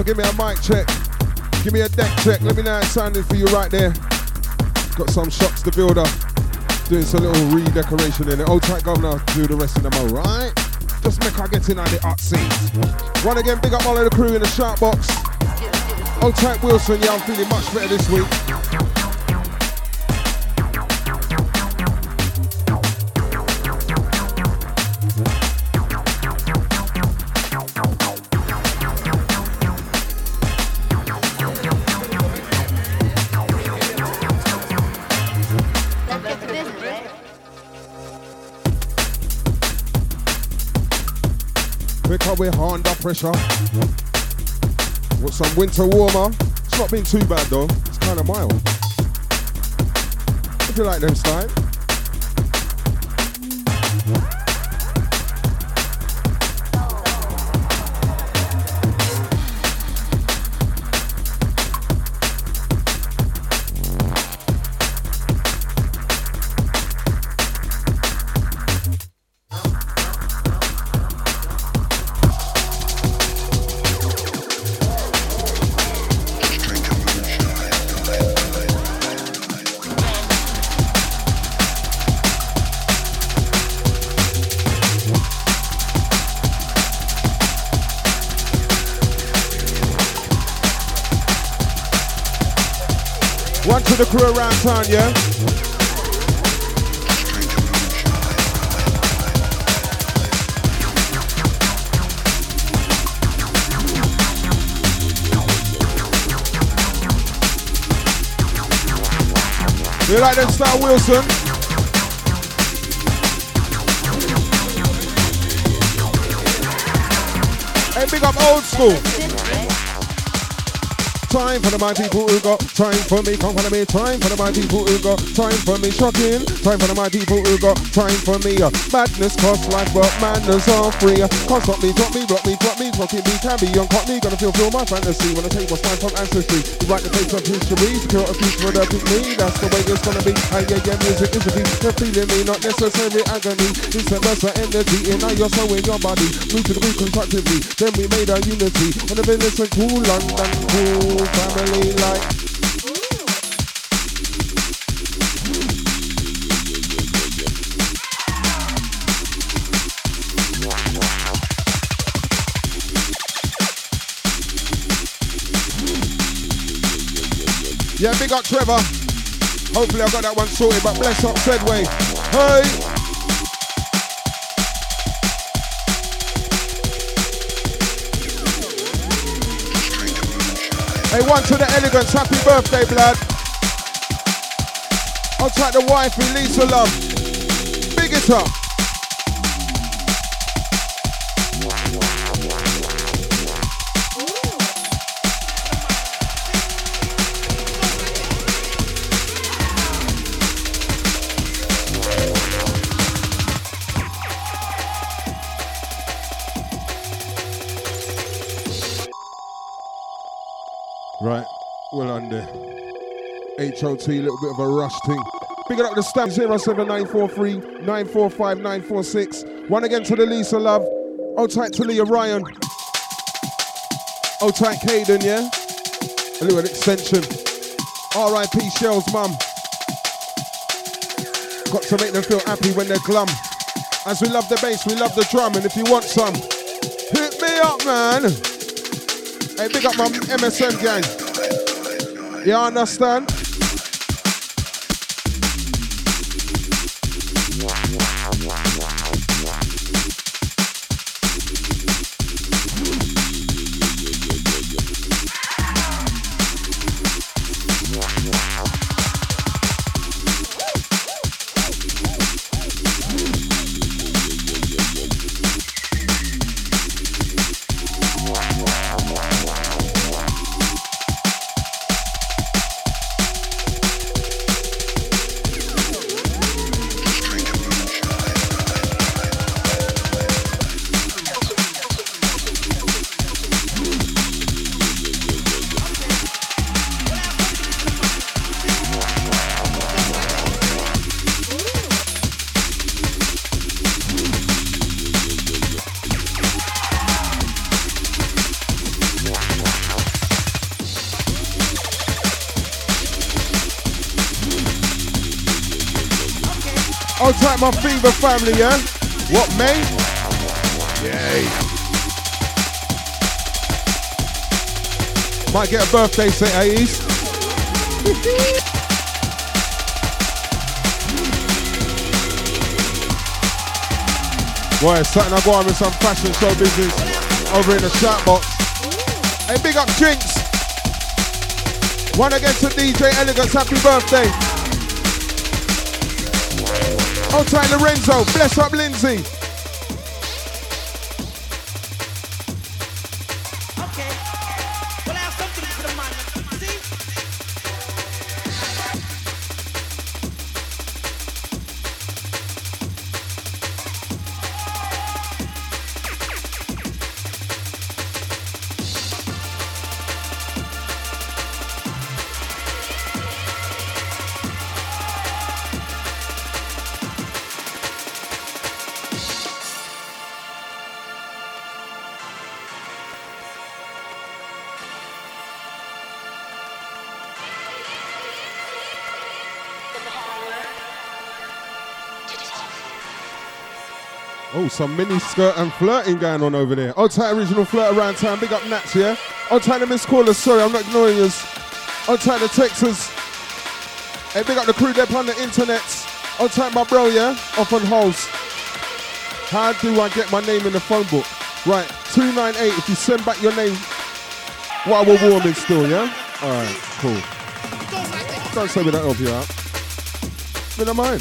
give me a mic check. Give me a deck check. Let me know how it's sounding for you right there. Got some shots to build up. Doing some little redecoration in it. Old tight governor, do the rest of them, alright? Just make her get in on the hot seats. One again, big up all of the crew in the sharp box. Old tight Wilson, yeah, I'm feeling much better this week. We're under pressure. With some winter warmer. It's not been too bad though. It's kind of mild. If you like them style. One to the crew around town, yeah? You like them style, Wilson? Hey, big up old school. Time for the my people who got time for me, come follow me. Time for the my people who got time for me, shocking. Time for the my people who got time for me. Madness costs life, but manners are free. Can't stop me, drop me, rock me, drop me, talking me, can be on cut me. Gonna feel my fantasy when I take what's mine from ancestry. You write the face of history, secure a future for the pick me. That's the way it's gonna be. And yeah, music is a beat. You're feeling me, not necessary agony. It's a burst of energy, and now you're so in your body. Move to the beat constructively, then we made our unity. And the business went cool, London, cool. Family like yeah, big up Trevor. Hopefully I got that one sorted, but bless up Sedway. Hey! Hey, one to the elegance, happy birthday, blood. I'll take the wifey, Lisa Love. Big it up. Right, well on there. HOT, a little bit of a rush thing. Big it up the stamp 07943 945 946. One again to the Lisa Love. Hold tight to Leah Ryan. Hold tight Caden, yeah? A little extension. R.I.P. Shell's mum. Got to make them feel happy when they're glum. As we love the bass, we love the drum. And if you want some, hit me up, man. Hey, big up my MSN gang. You understand? I'll take my Fever family, yeah? What, mate? Yay. Might get a birthday set, Ace. Boy, it's something I go on with some fashion show business over in the chat box. Hey, big up Jinx. One again to DJ Elegance, happy birthday. Old time Lorenzo, bless up Lindsay. Okay, well I have something for the man, see? Oh, some mini skirt and flirting going on over there. Old time original flirt around town. Big up Nats, yeah? Old time the missed callers. Sorry, I'm not ignoring you. Old time the Texas. Hey, big up the crew there on the internet. Old time my bro, yeah? Off on holes. How do I get my name in the phone book? Right, 298. If you send back your name while we're warming still, yeah? Alright, cool. Don't say me that help you out. Me don't mind.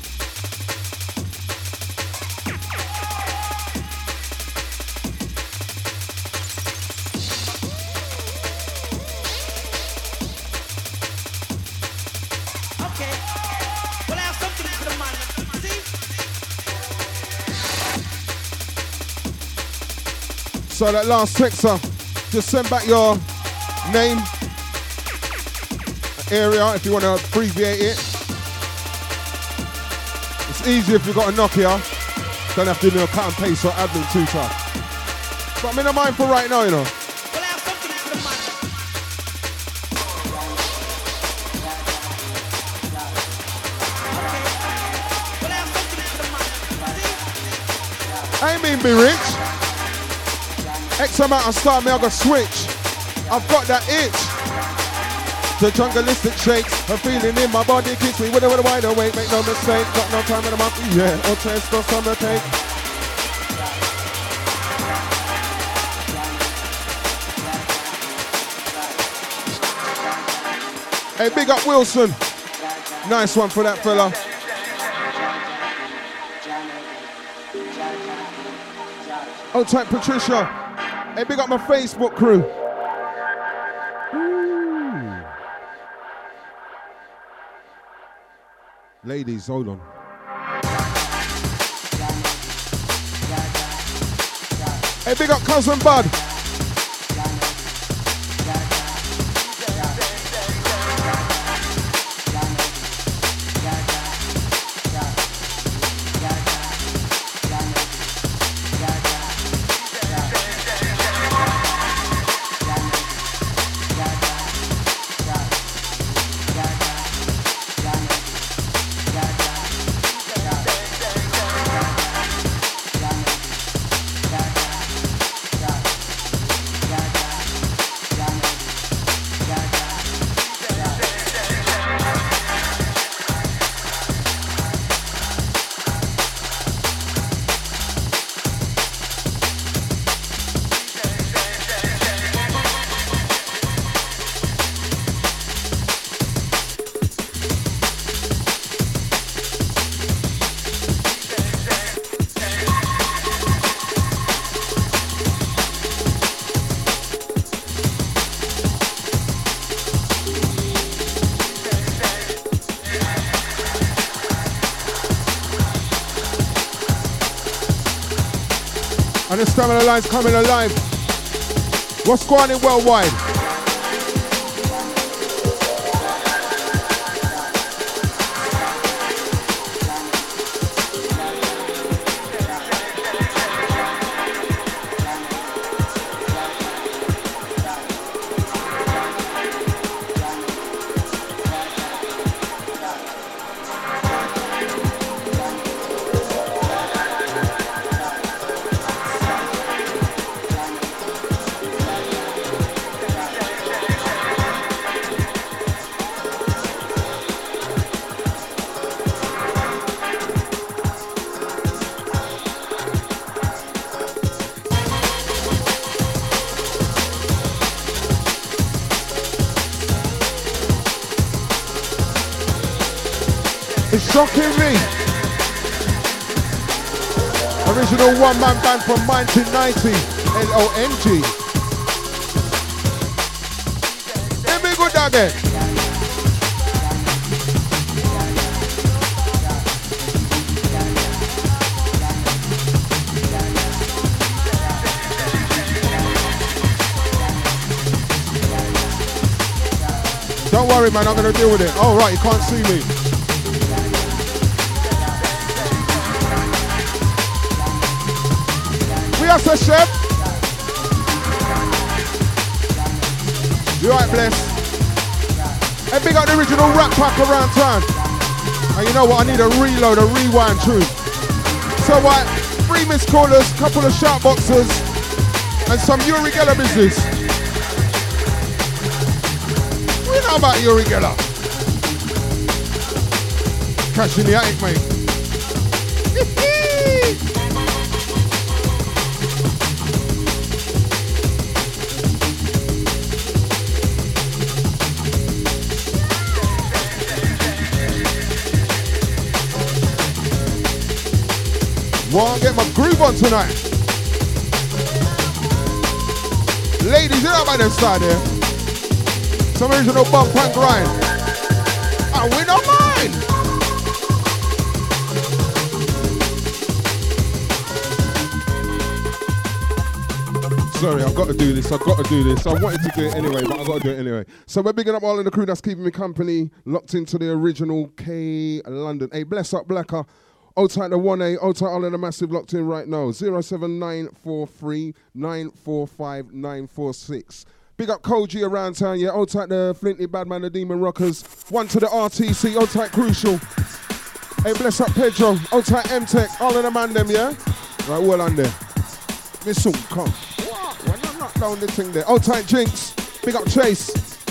So that last texter, just send back your name, area, if you want to abbreviate it. It's easier if you've got a Nokia. Don't have to do a cut and paste or admin too tough. But I'm in the mind for right now, you know. I ain't mean be rich. X amount of start me, I got switch. I've got that itch. The jungleistic shakes, a feeling in my body keeps me with a wide awake. Make no mistake, got no time in the month. Yeah, or test or summer cake. Hey, big up Wilson. Nice one for that fella. Old type Patricia. Hey, big up my Facebook crew. Ooh. Ladies, hold on. Hey, big up Cousin Bud. And the Stamina Line's coming alive. What's going on worldwide? Shocking me. Original one-man band from 1990. L-O-N-G. Let me go down there. Don't worry, man, I'm gonna deal with it. Oh, right, you can't see me. We are the chef. You alright, bless? Hey, big up the original Rat Pack around town. And you know what? I need a reload, a rewind tune. So what? 3 missed callers, couple of shout boxes, and some Uri Geller business. We know about Uri Geller. Cash in the attic, mate. Wanna get my groove on tonight. Ladies, you know about them side here. Some original bump and grind. And we don't mind. Sorry, I've got to do this. I wanted to do it anyway, but I've got to do it anyway. So we're bigging up all of the crew that's keeping me company, locked into the original K London. Hey, bless up Blacker. Old tight the 1A, old tight all of the massive locked in right now. 07943 945 946. Big up Koji around town, yeah. Old tight the Flinty Badman, the Demon Rockers. One to the RTC, old tight Crucial. Hey, bless up Pedro, old tight M-Tech, all of the man them, yeah. Right, well on there. Miss Soon, come. What? Why not knock down the thing there? Old tight Jinx, big up Chase.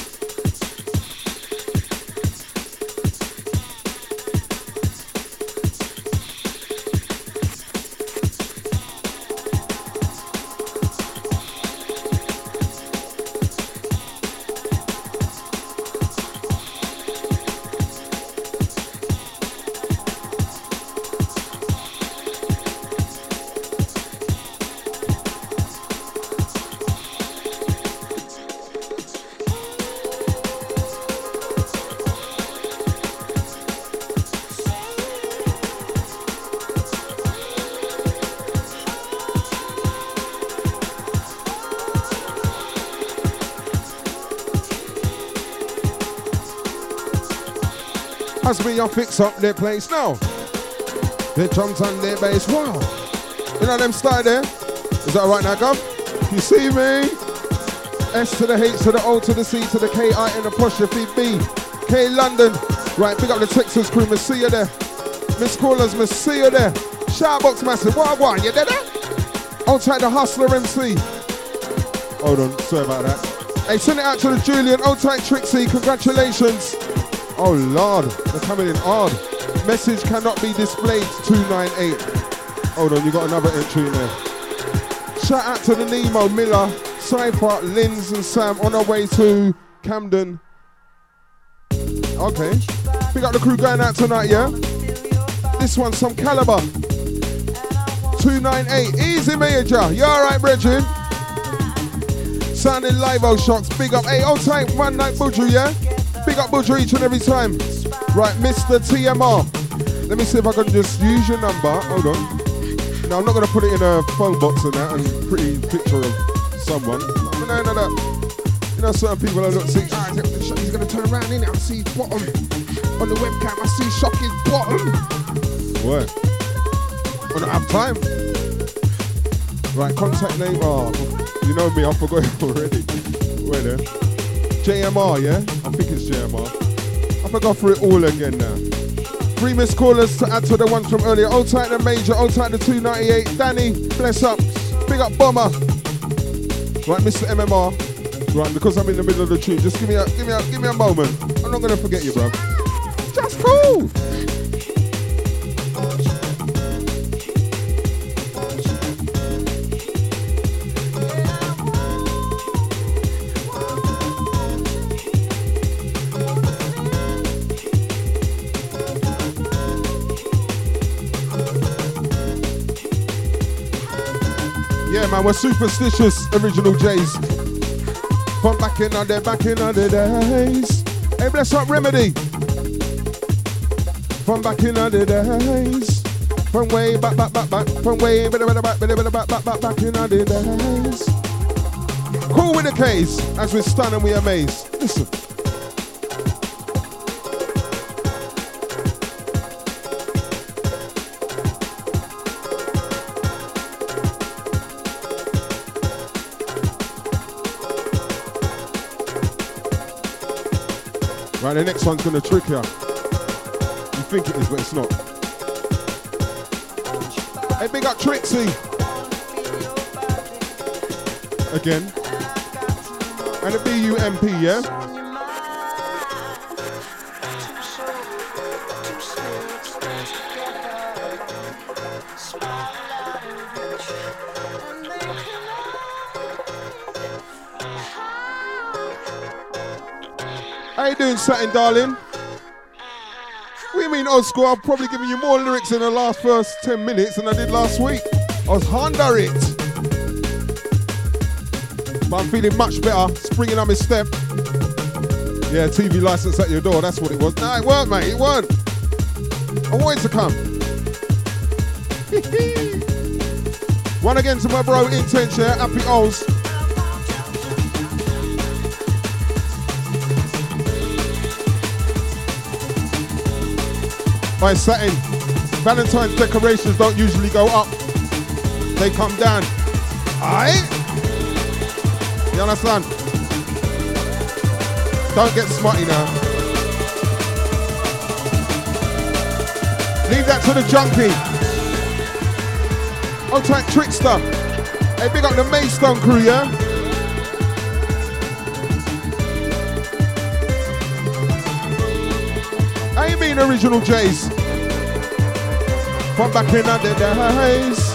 As we all fix up their place now. Their drums and their bass, wow. You know them style there? Is that right now, Gov? You see me? S to the H to the O to the C to the K, I and apostrophe B. K London. Right, big up the Texas crew, miss see you there. Miss Callers, miss see you there. Shoutbox massive, what, you there? I'll take the Hustler MC. Hold on, sorry about that. Hey, send it out to the Julian, old tight Trixie, congratulations. Oh Lord, they're coming in hard. Message cannot be displayed, 298. Hold on, you got another entry in there. Shout out to the Nemo, Miller, Cypher, Linz and Sam on our way to Camden. Okay. Big up the crew going out tonight, yeah? This one's some Caliber. 298, easy major. You alright, Bridget? Sounding live, oh shocks. Big up, hey, old tight, one night Budru, yeah? Big up Budru each and every time. Right, Mr. TMR. Let me see if I can just use your number. Hold on. No, I'm not going to put it in a phone box and that and pretty picture of someone. No. You know, certain people I look see, he's going to turn around in it. I see his bottom. On the webcam, I see Shocky's bottom. What? I don't have time. Right, contact name. Oh, you know me, I forgot it already. Wait there. JMR, yeah? I think it's JMR. I forgot for it all again now. 3 missed callers to add to the ones from earlier. Old tight the Major, old tight the 298. Danny, bless up. Big up Bomber. Right, Mr. MMR. Right, because I'm in the middle of the tune, just give me a moment. I'm not gonna forget you, bro. Just cool. Yeah, man, we're superstitious, original J's. From back in the days. Hey, bless up Remedy. From back in the days. From way back. From way back in the days. Cool with the case, as we stun and we amaze. Listen. Right, the next one's gonna trick you. You think it is, but it's not. Hey, big up Trixie. Again. And a B-U-M-P, yeah? How you doing, Satin, darling? What do you mean, old school? I've probably given you more lyrics in the last first 10 minutes than I did last week. I was Honda it. But I'm feeling much better, springing on my step. Yeah, TV license at your door, that's what it was. Nah, it weren't, mate, it weren't. I wanted to come. One again to my bro, Intense, yeah, happy O's. By Satin, Valentine's decorations don't usually go up. They come down. Aight? You understand? Don't get smutty now. Leave that to the junkie. Old track Trickster. Hey, big up the Maystone crew, yeah? How you mean, original J's? From back in the days.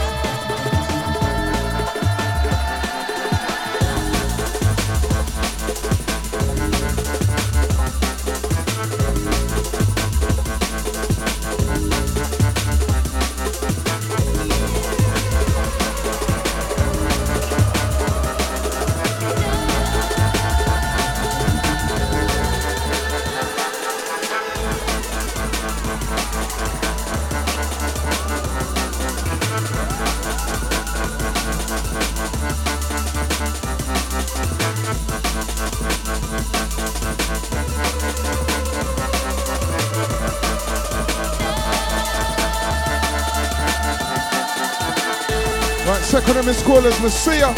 Second of Miss Callers, Messiah.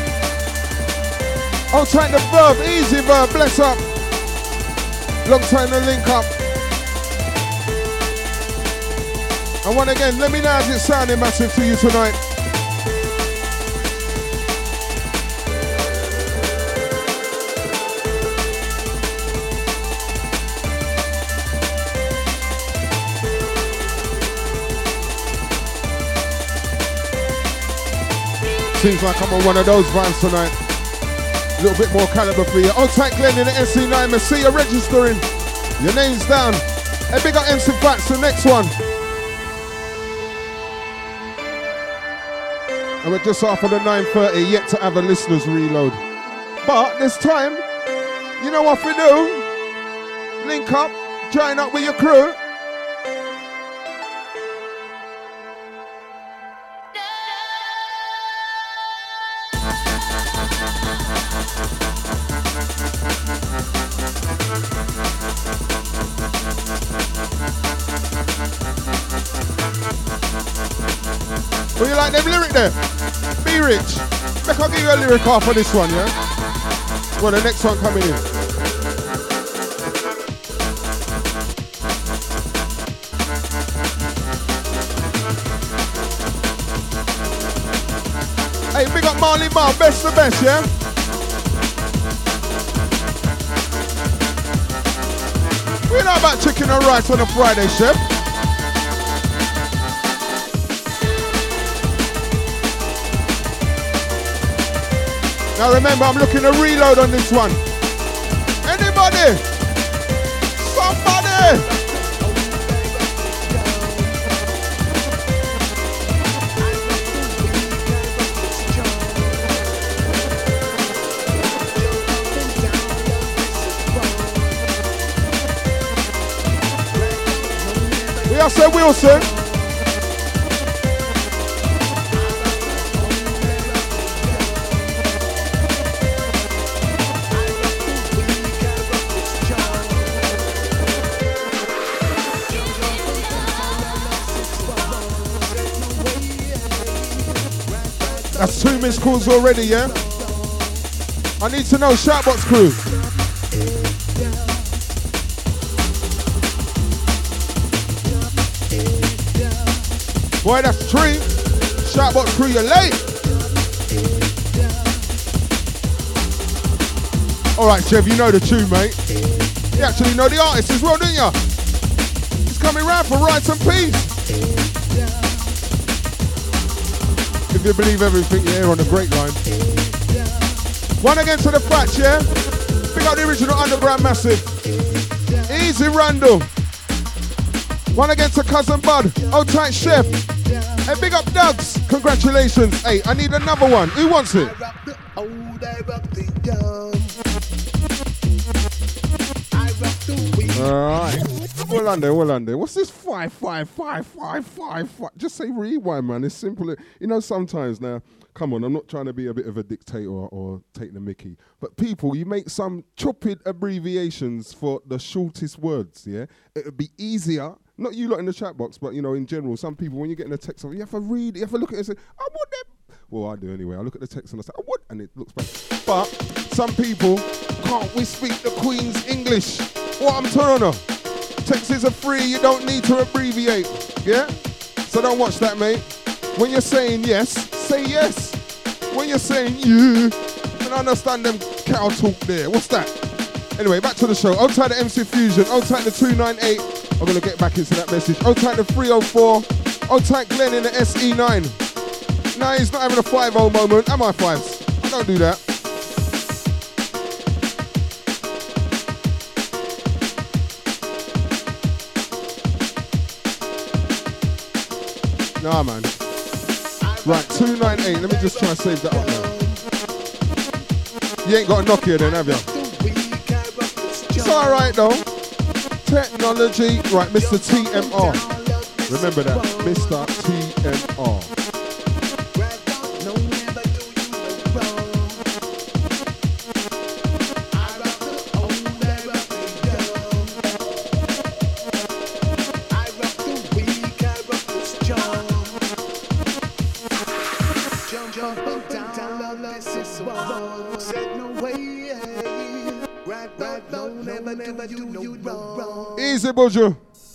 Old time the Verb, easy Verb, bless up. Long time to link up. And one again, let me know how's it sounding massive to you tonight. Seems like I'm on one of those vibes tonight. A little bit more caliber for you. Old tight Glenn in the SC9, Messiah registering. Your name's down. Hey, big up MC Fats, the next one. And we're just after the 9:30, yet to have a listener's reload. But this time, you know what we do? Link up, join up with your crew. Well, you like them lyric there? Be rich. Make I'll give you a lyric off for this one, yeah? Well, the next one coming in. Hey, big up Marley Marl, best the best, yeah? We know about chicken and rice on a Friday, chef. Now remember, I'm looking to reload on this one. Anybody? Somebody! Mr. Wilson. That's 2 missed calls already, yeah? I need to know, Shoutbox crew. Boy, that's 3. Shoutbox crew, you're late. Alright, Chev, you know the tune, mate. You actually know the artist as well, don't you? He's coming round for Rights and Peace. If you believe everything you hear on the Great Line. One against the Fats, yeah? Pick up the original Underground Massive. Easy Randall. One against the Cousin Bud. Old Tight Chef. Hey, big up Dugs. Congratulations. Hey, I need another one. Who wants it? Alright. Well under. What's this 5, 5, 5, 5, 5, 5? Just say rewind, man. It's simple. You know, sometimes now, come on, I'm not trying to be a bit of a dictator or take the mickey. But people, you make some chopped abbreviations for the shortest words, yeah? It would be easier. Not you lot in the chat box, but, you know, in general, some people, when you're getting a text, you have to read, you have to look at it and say, I want them. Well, I do anyway. I look at the text and I say, I want, and it looks back. But some people, can't we speak the Queen's English? What I'm telling her. Texts are free, you don't need to abbreviate, yeah? So don't watch that, mate. When you're saying yes, say yes. When you're saying you, and understand them cow talk there. What's that? Anyway, back to the show. Old tight the MC Fusion, old tight the 298. I'm gonna get back into that message. Old tight the 304, old tight Glenn in the SE9. Nah, he's not having a 5-0 moment. Am I 5s? I don't do that. Nah, man. Right, 298. Let me just try and save that up now. You ain't got a Nokia then, have you? It's alright though. Technology. Right, Mr. TMR. Remember that. Mr. TMR. Easy, Bojo.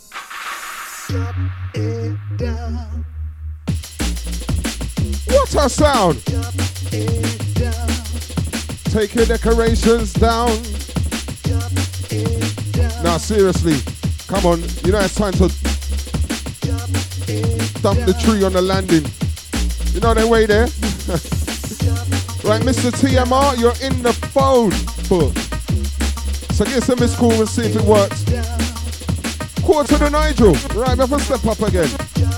What a sound! Take your decorations down. Now, seriously, come on. You know it's time to dump the tree on the landing. You know that way there? Right, Mr. TMR, you're in the phone book. So give us a missed call and see if it works. Quarter to the Nigel. Right, we have to step up again.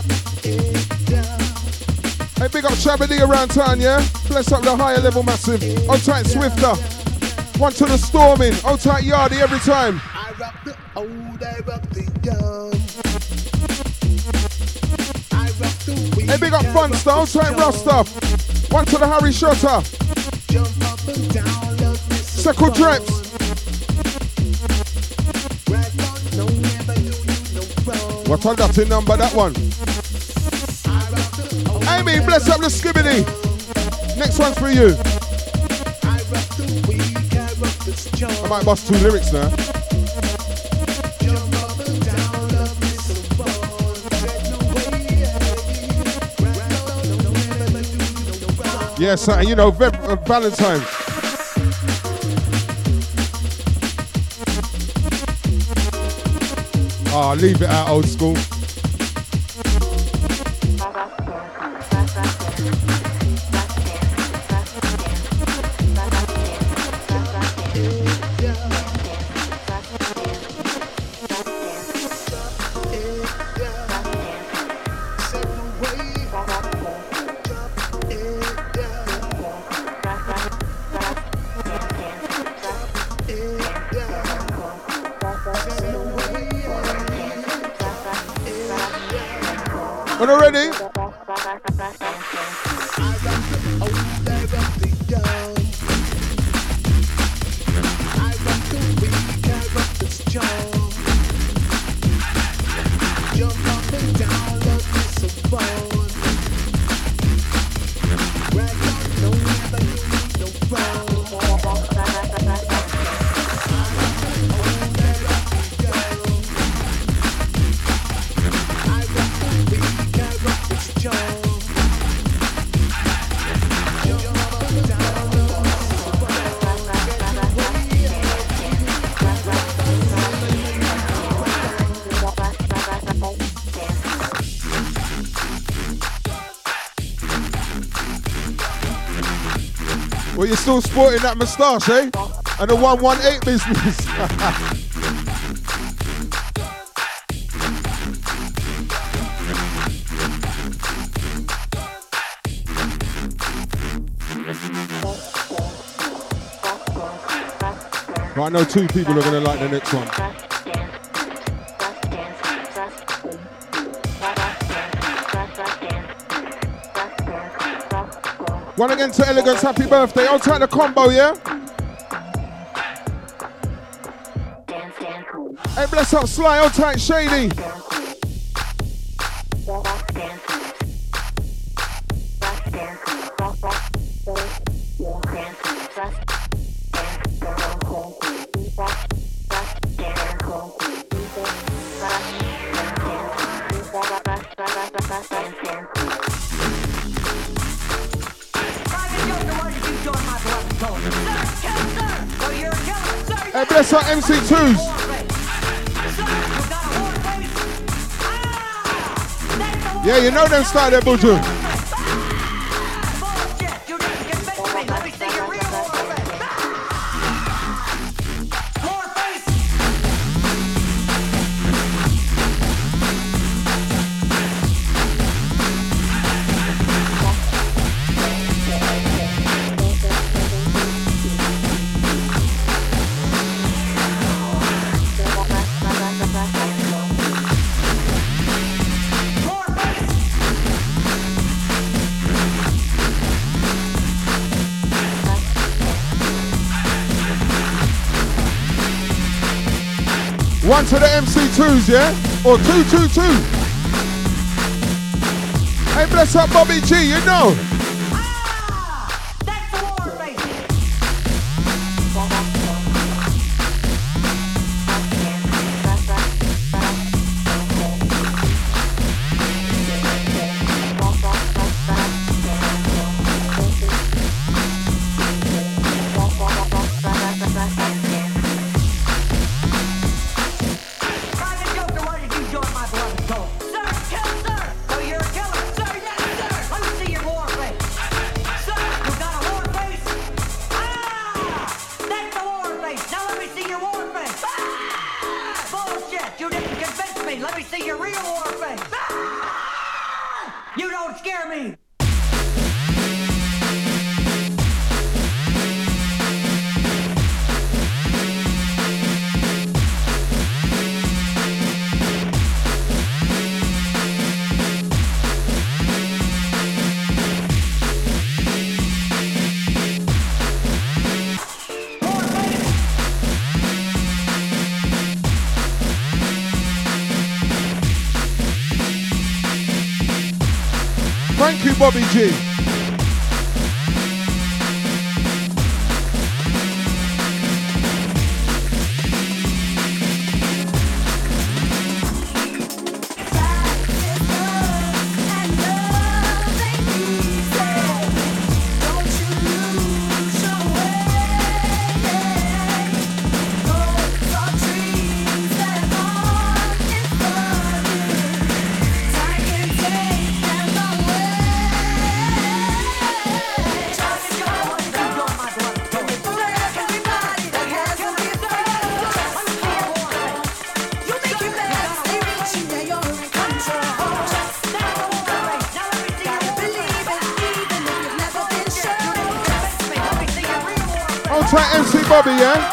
Hey, big up Shabby around town, yeah? Bless up the higher level massive. Old tight Swifter. One to the Storming. Old tight Yardy every time. I rock the old, I rock the young. I rock the weak, hey, big up Funster. Old tight Rasta. One to the Harry Shotter. Jump up and down, love this. Circle Dreps. What on that in number, that one? Amy, bless up the skibbity. Next one's for you. I might bust 2 lyrics now. Yes, you know, Valentine's. Oh, leave it out, old school. When you're ready? Well, you're still sporting that moustache, eh? And the 118 business. Right, I know two people are going to like the next one. One again to Elegance, happy birthday. I'll take the combo, yeah? Hey, bless up Sly, I'll take Shady. Hey, bless up MC2s. Yeah, you know them style there, Buju. One to the MC2s, yeah? Or 222. Hey, bless up Bobby G, you know. That's the war, baby. Let me see your real war face. Ah! You don't scare me. Thank you, Bobby G. Try MC Bobby, yeah?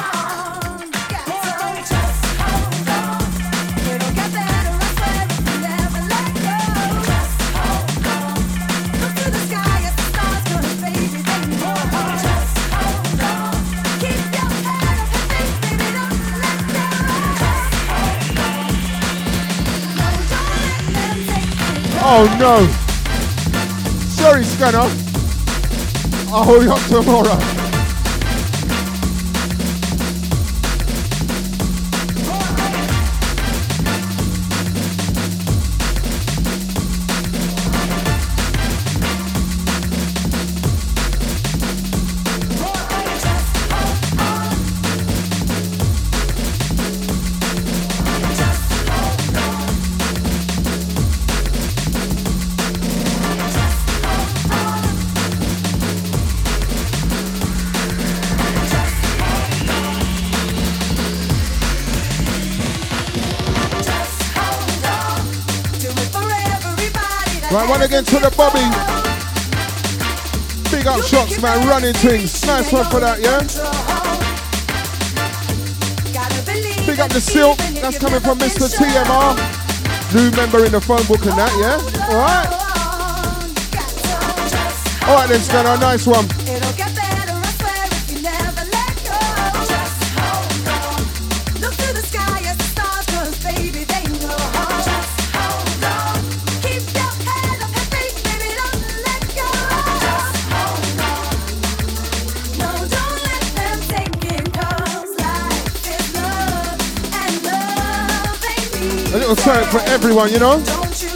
Oh no. Sorry, Scanner. I'll hold you up tomorrow. Right, one again to the Bobby. Big up shots, man, running things. Nice one for that, yeah? Big up the Silk, that's coming from Mr. TMR. New member in the phone book and that, yeah? Alright. Alright then, Scanner, nice one. A little something for everyone, you know?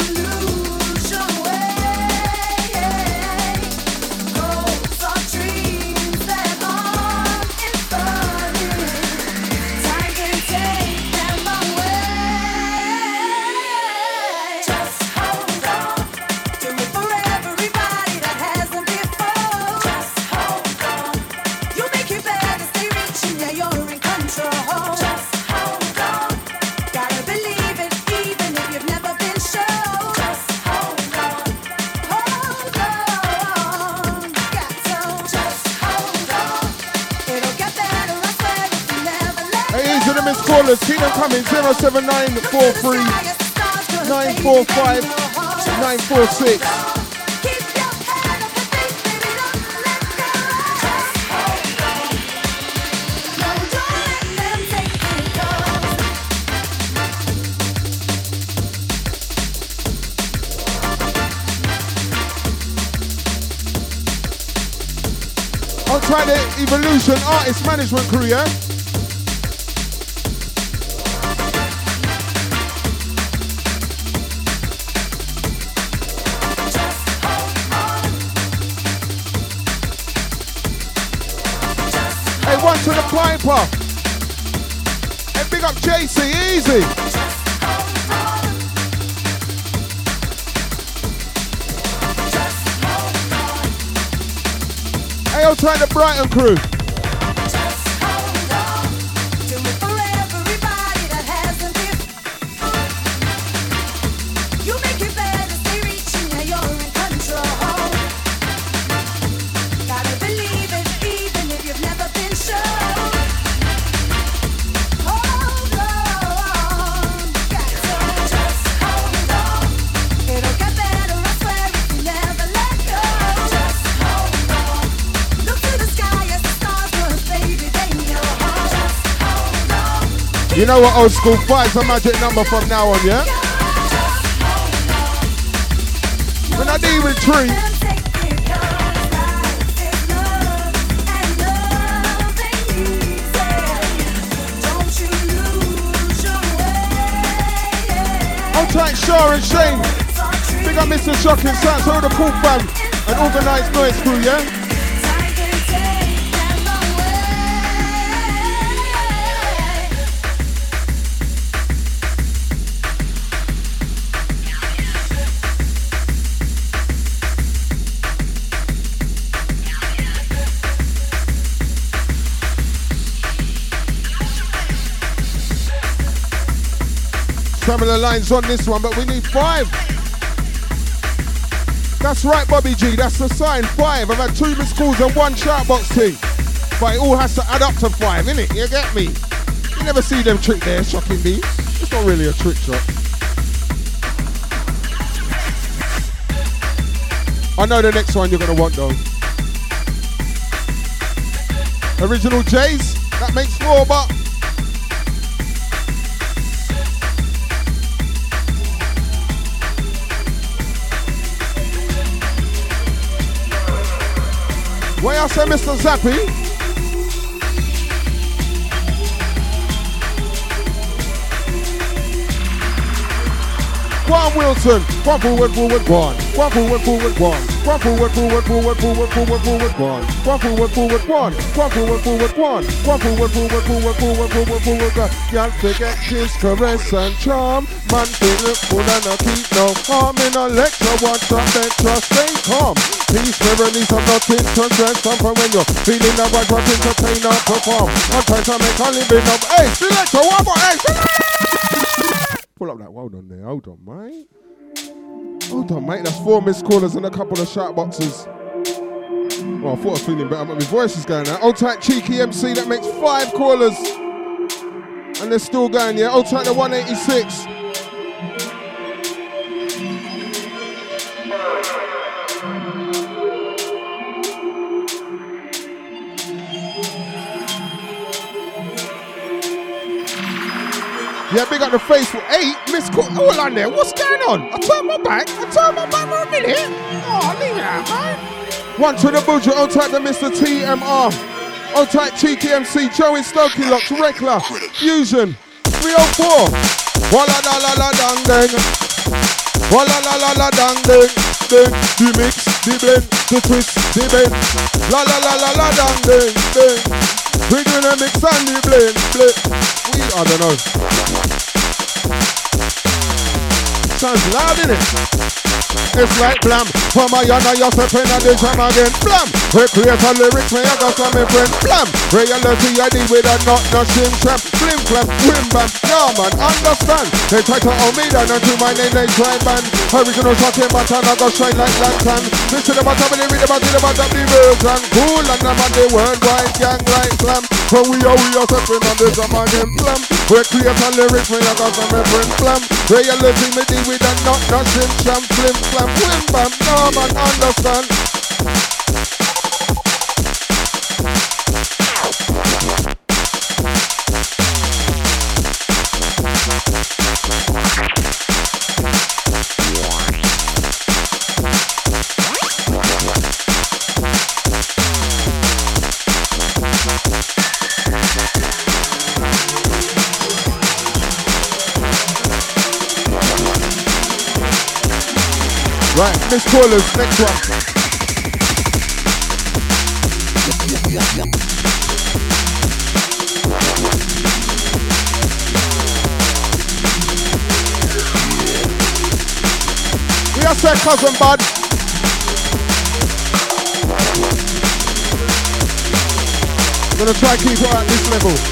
See them coming 07943 945 946. I'll try the Evolution Artist Management crew, yeah? One to the Piper. And big up JC, easy. Hey, I'll try the Brighton crew. You know what, old school, 5's a magic number from now on, yeah? When I do retreat, I'll try Shaw and Shane. Big up Mr. Shocking Sounds, all the cool fam and organised noise crew, yeah? Some of the lines on this one, but we need 5. That's right, Bobby G, that's the sign, 5. I've had 2 missed calls and 1 shoutbox thing. But it all has to add up to 5, innit? You get me? You never see them trick there, Shocking D. It's not really a trick shot. I know the next one you're gonna want though. Original J's, that makes 4, but What you say, Mr. Zappy? Go on, Wilson. Go on, forward, forward, go on. Go on, forward, forward, go on. Go on, forward, forward, forward, forward, forward, forward, go on. Go on, forward, forward, go on. Go on, forward, forward, go on. Go on, forward, forward, forward, forward, forward, forward, go on. Y'all forget kiss, caress, and charm. Man, feel it full and I keep no harm. In a lecture, watch a lecture, stay calm. Peace, release, I'm nothing to stress. I'm from when you're feeling that right, what entertain or perform. I'm trying to make a living up. Hey, selector, one more, hey, pull up that, hold on there, hold on, mate. Hold on, mate, that's 4 missed callers and a couple of shout boxes. Well, I thought I was feeling better, but my voice is going out. Old tight Cheeky MC, that makes 5 callers. And they're still going, yeah. Old tight the 186. Yeah, big up the Facebook. 8 missed call. All on there. What's going on? I turned my back for a minute. Oh, leave it out, man. One to the Buja. On tight to Mr. TMR. On tight Cheeky MC. Joey Stokey Locks. Rekla. Fusion. 304. Walla la la la dang dang. Walla la la la dang dang. The mix, the blend, the twist, the bend. La la la la la dang dang dang. We're gonna mix and the blend, blend. I don't know. Sounds loud, innit? It's like blam. For my yana, you're stepping at the jam again. Blam. We create a lyrics, me I got some my friend. Blam. Reality I deal with a not shim trap. Flim flam, whim bam. Yeah man, understand. They try to hold me down and to my name they try ban. Original shotting but I go shine like lantern. Listen to my time and they read about the version. Cool and I'm on the worldwide gang like slam. So we are stepping on the jam again. Blam. We create a lyrics, me I got some my friend. Blam. Reality me deal with a not shim trap. Flim flam, whim bam. Yeah man, understand. Right, Miss Callers, next one. We are said cousin bud. Gonna try to keep it at this level.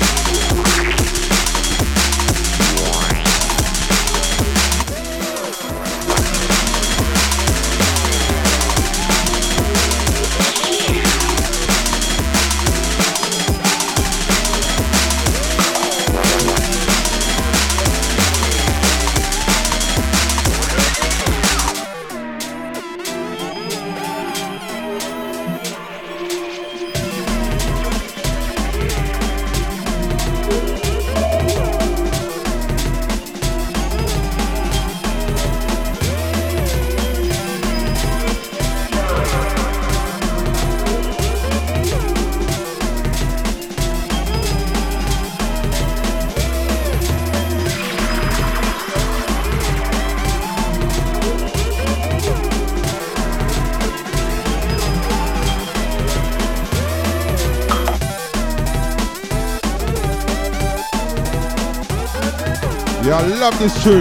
Yeah, I love this tune.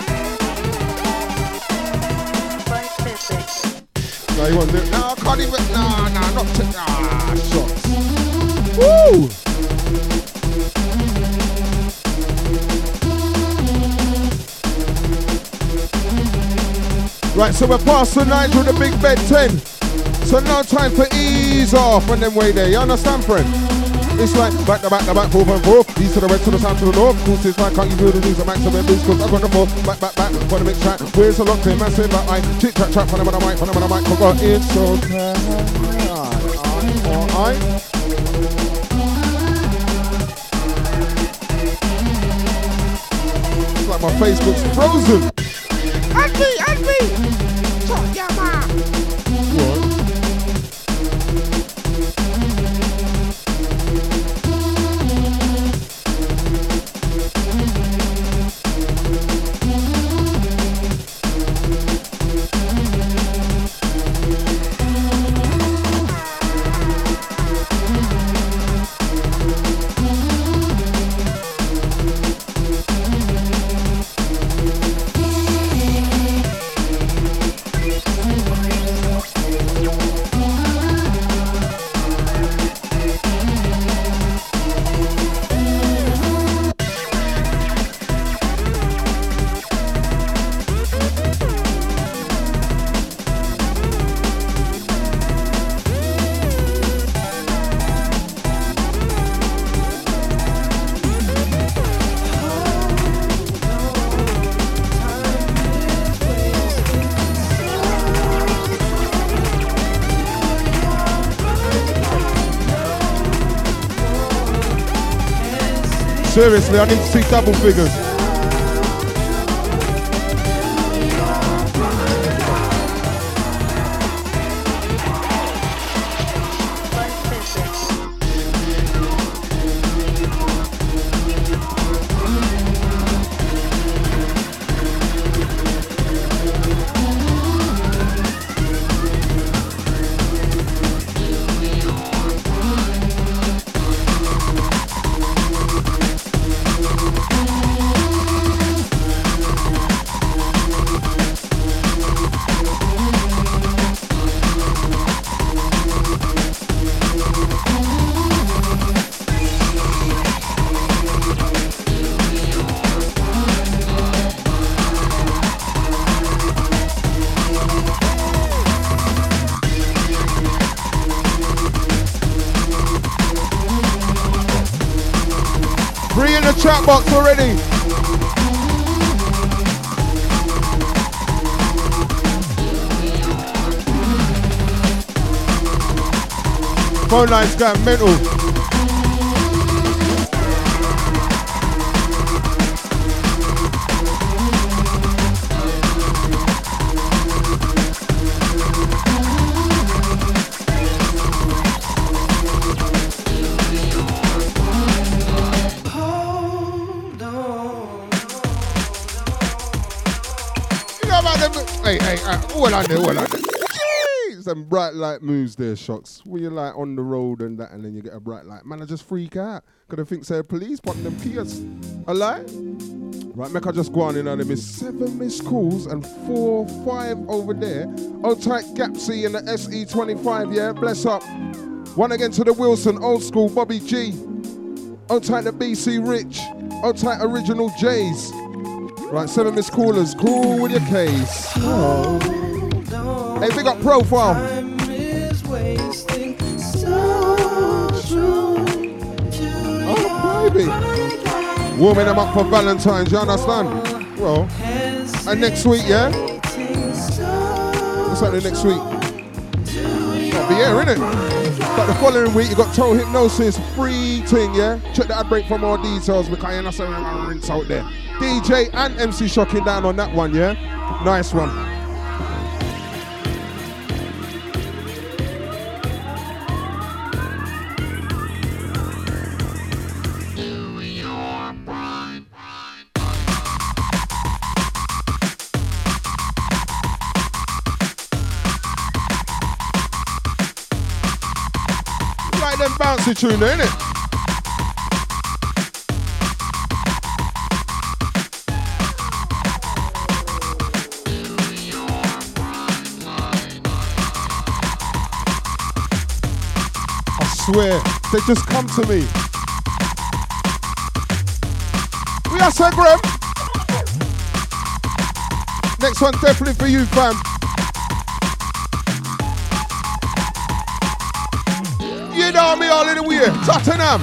No, you want to do it? No, I can't even. No, not to. Shots. Woo! Right, so we're past the 9 with the big bed 10. So no time for ease off on them way there. You understand, friend? It's like back to back, forth and forth. East to the west, to the south, to the north. Cool, it's like can't you feel the news of Max and Members? Cause I got the fourth, back, wanna make track. Where's the lock to massive, but I chit chat, for them on the mic, forgot it's so tight. It's like my Facebook's frozen. Ugly! Talk your man! What? Seriously, I need to see double figures. Chat box already. Phone lines going mental. All on there. Jeez, some bright light moves there, Shocks. When you're like on the road and that, and then you get a bright light. Man, I just freak out. Cause I think say police putting them Kias. A lie? Right, make I just go on in and there is 7 missed calls and 5 over there. Old tight Gapsy in the SE25, yeah? Bless up. One again to the Wilson, old school Bobby G. Old tight the BC Rich. Old tight Original J's. Right, 7 missed callers. Cool with your case. Oh. Hey, big up Profile. Oh, baby. Warming them up for Valentine's, you understand? Well, and next week, yeah? What's happening next week? I'll be here, innit? But the following week, you got Total Hypnosis, free thing, yeah? Check the ad break for more details because you're not saying I'm rinse out there. DJ and MC Shocking down on that one, yeah? Nice one. Like them bouncy tune, innit? Swear, they just come to me. We are so Graham. Next one definitely for you, fam. You know me all in the way. Tottenham.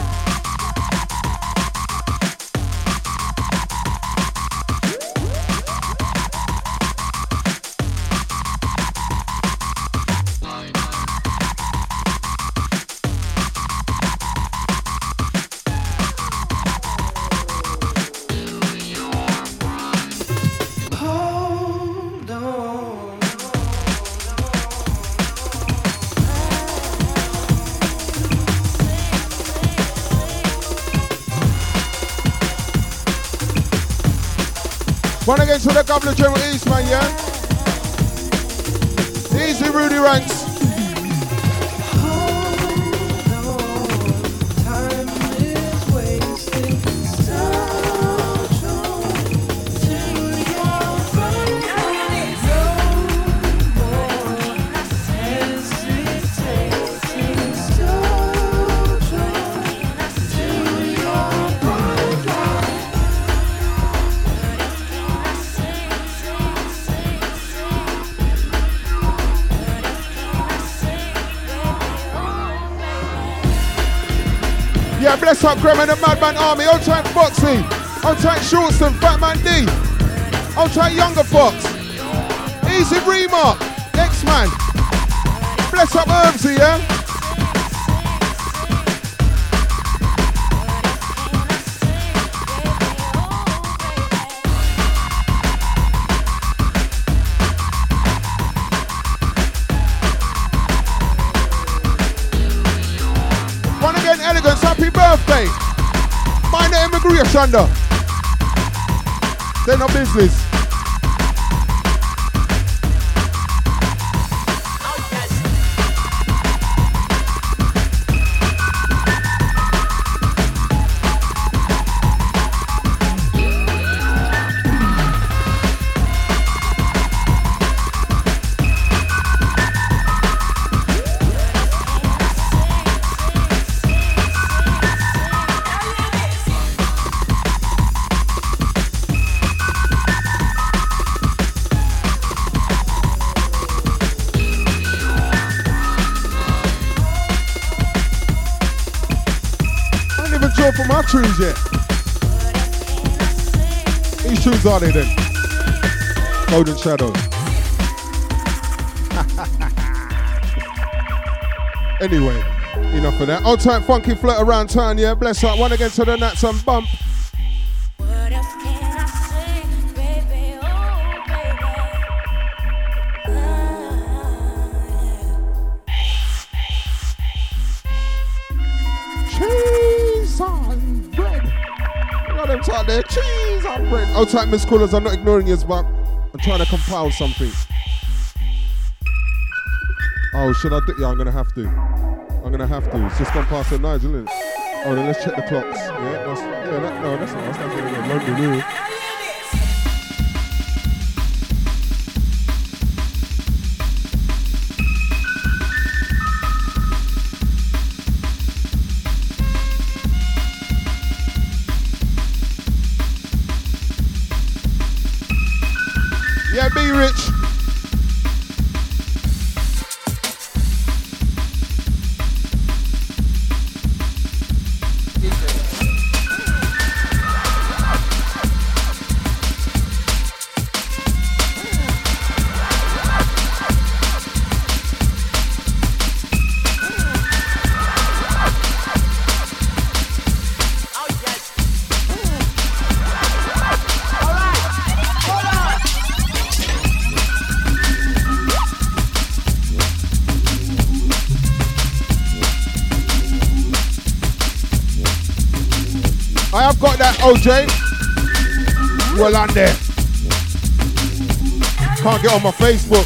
One against the Governor General Eastman, yeah? Easy Rudy Ranks. Yeah, bless up Graham and the Madman Army. Old tight Foxy. Old tight Shortston, Fatman D. Old tight Younger Fox. Easy Remark. Next man. Bless up Herbsy, yeah? estate. Mind the immigration though. They're no business. For my tunes yet. These tunes are they then? Golden Shadow. Anyway, enough of that. Old time funky flirt around town, yeah. Bless up. One again to the Nats and Bump. What else can I say, baby? Oh, baby. Cheese on bread. Look at them talk there. Cheese on bread. Old time Miss Callers, I'm not ignoring you, but I'm trying to compile something. Oh, should I do? Yeah, I'm gonna have to. It's just gone past the Nigel, isn't it? Oh, then let's check the clocks. Yeah, that's not London, really. Yeah, be rich. I have got that, OJ. Well on there. Can't get on my Facebook.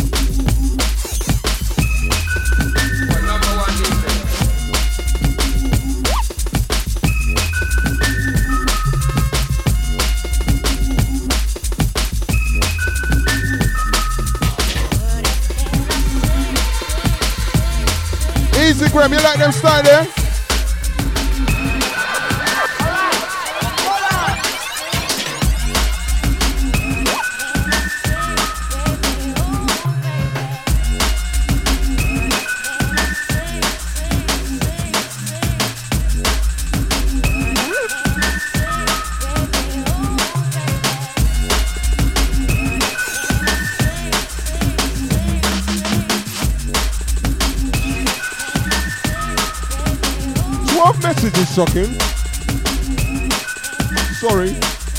Easy, Graham. You like them style there? Message is shocking. Sorry.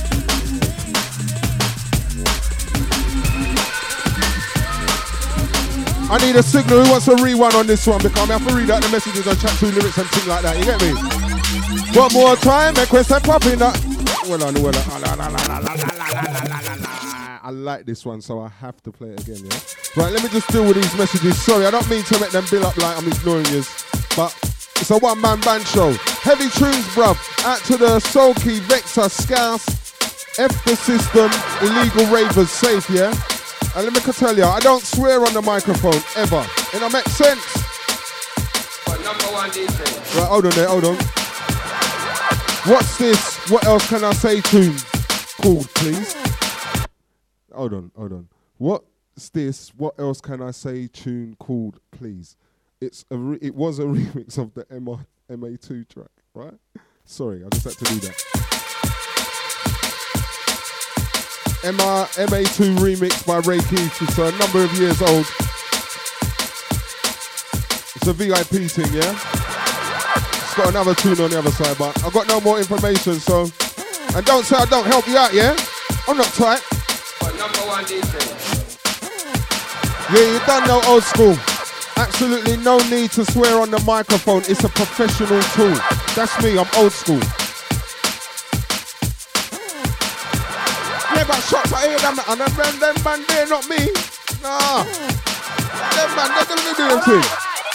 I need a signal. Who wants a rewind on this one? Because I have to read out the messages and chat through lyrics and things like that. You get me? One more time. Make question popping that. I like this one, so I have to play it again. Yeah. Right. Let me just deal with these messages. Sorry, I don't mean to make them build up like I'm ignoring you, but. It's a one-man band show. Heavy tunes, bruv. Out to the Soul Key, Vector, Scouse, F the System, Illegal Ravers, safe, yeah? And let me tell you, I don't swear on the microphone, ever. And that makes sense. But number one DJ. Right, hold on there, hold on. What's this? What else can I say tune called, please? Hold on. What's this? What else can I say tune called, please? It was a remix of the MA2 track, right? Sorry, I just had to do that. MA2 remix by Ray Keith. It's a number of years old. It's a VIP thing, yeah? It's got another tune on the other side, but I've got no more information, so... And don't say I don't help you out, yeah? I'm not tight. But number one DJ. Yeah, you don't know old school. Absolutely no need to swear on the microphone. It's a professional tool. That's me, I'm old school. Yeah, but shots I hear them, and them man, they're not me. Nah. Them man, they're gonna do them thing.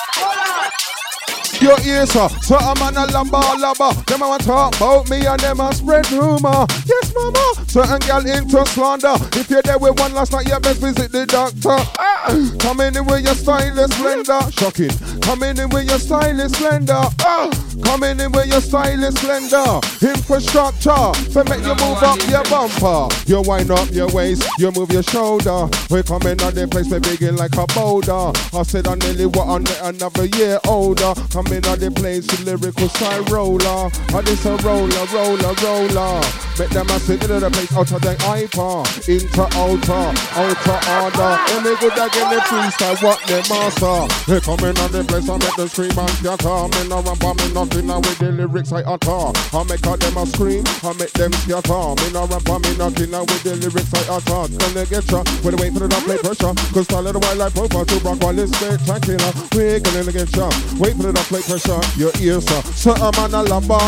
Your ears are so I'm on a lamba. Them a want talk about me and them a spread rumor. Yes, mama. Certain gal into slander. If you're there with one last night, you best visit the doctor. Come in with your stylish splendor. Shocking. Come in with your stylish splendor. Come in with your stylish splendor. Infrastructure. So make you move up your bumper. You wind up your waist. You move your shoulder. We coming on the place, we begin like a boulder. I said I nearly what on another year older. Coming on the place with lyrical side roller. And this a roller. Make them a sit into the place out of the hyper. Into outer order. And they good again the freestyle, what they master. They coming on the place, I make them scream and scatter. Me no ramp, me nothing with the lyrics I utter. I make them a scream, I make them scatter. Me no ramp, me nothing with the lyrics I utter. Then they get ya, when they wait for the dub play pressure. Cause style of the wildlife profile to rock while it's spectacular. We're gonna get ya, wait for the dub play pressure. Your ears are, so I'm on a lamba.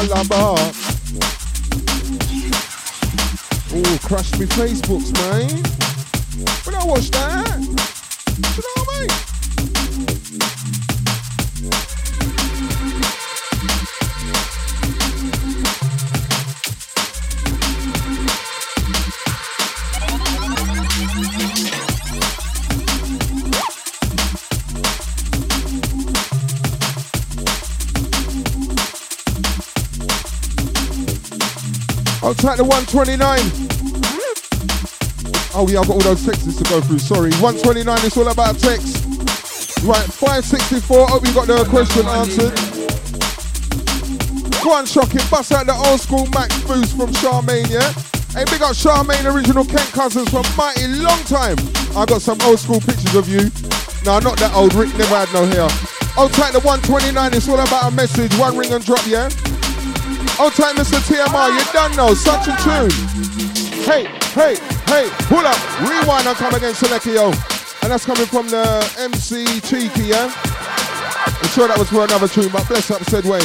Oh, crashed me Facebooks, man. But I watch that. You know what I mean? I'll track the 129. Oh yeah, I've got all those texts to go through, sorry. 129, it's all about text. Right, 564, hope you got the question answered. Go on, Shocking, bust out the old school Max Boost from Charmaine, yeah? Hey, big up Charmaine, original Kent Cousins from mighty long time. I got some old school pictures of you. No, not that old, Rick never had no hair. I'll track the 129, it's all about a message, one ring and drop, yeah? Old time Mr. TMR, you done know, such a tune. Hey, pull up, rewind and come against Selecchio. And that's coming from the MC Cheeky, yeah? I'm sure that was for another tune, but bless up said way.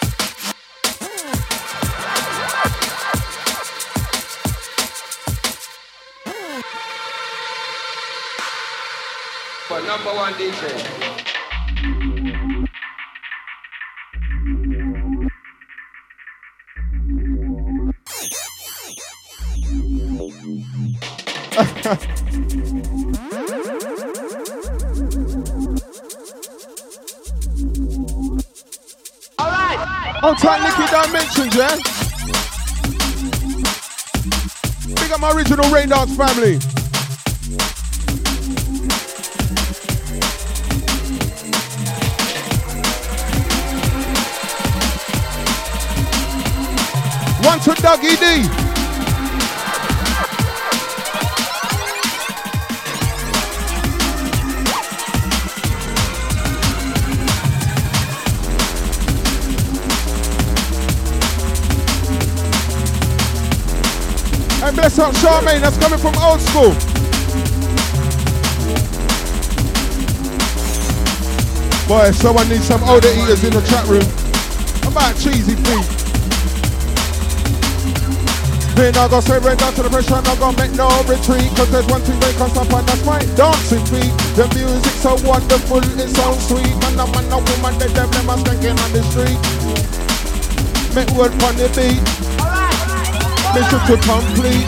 For number one DJ. On time, Nicky Dimensions, yeah? Big up my original Rain Dance family. One to Dougie D. And bless up Charmaine, that's coming from old school. Boy, someone needs some older eaters in the chat room. About cheesy feet. Me not gonna say right down to the pressure, not gonna make no retreat. Cause there's one thing they can't stop and that's my dancing feet. The music's so wonderful, it's so sweet. Man and woman, they them are skanking on the street. Make word on the beat. Mission to complete.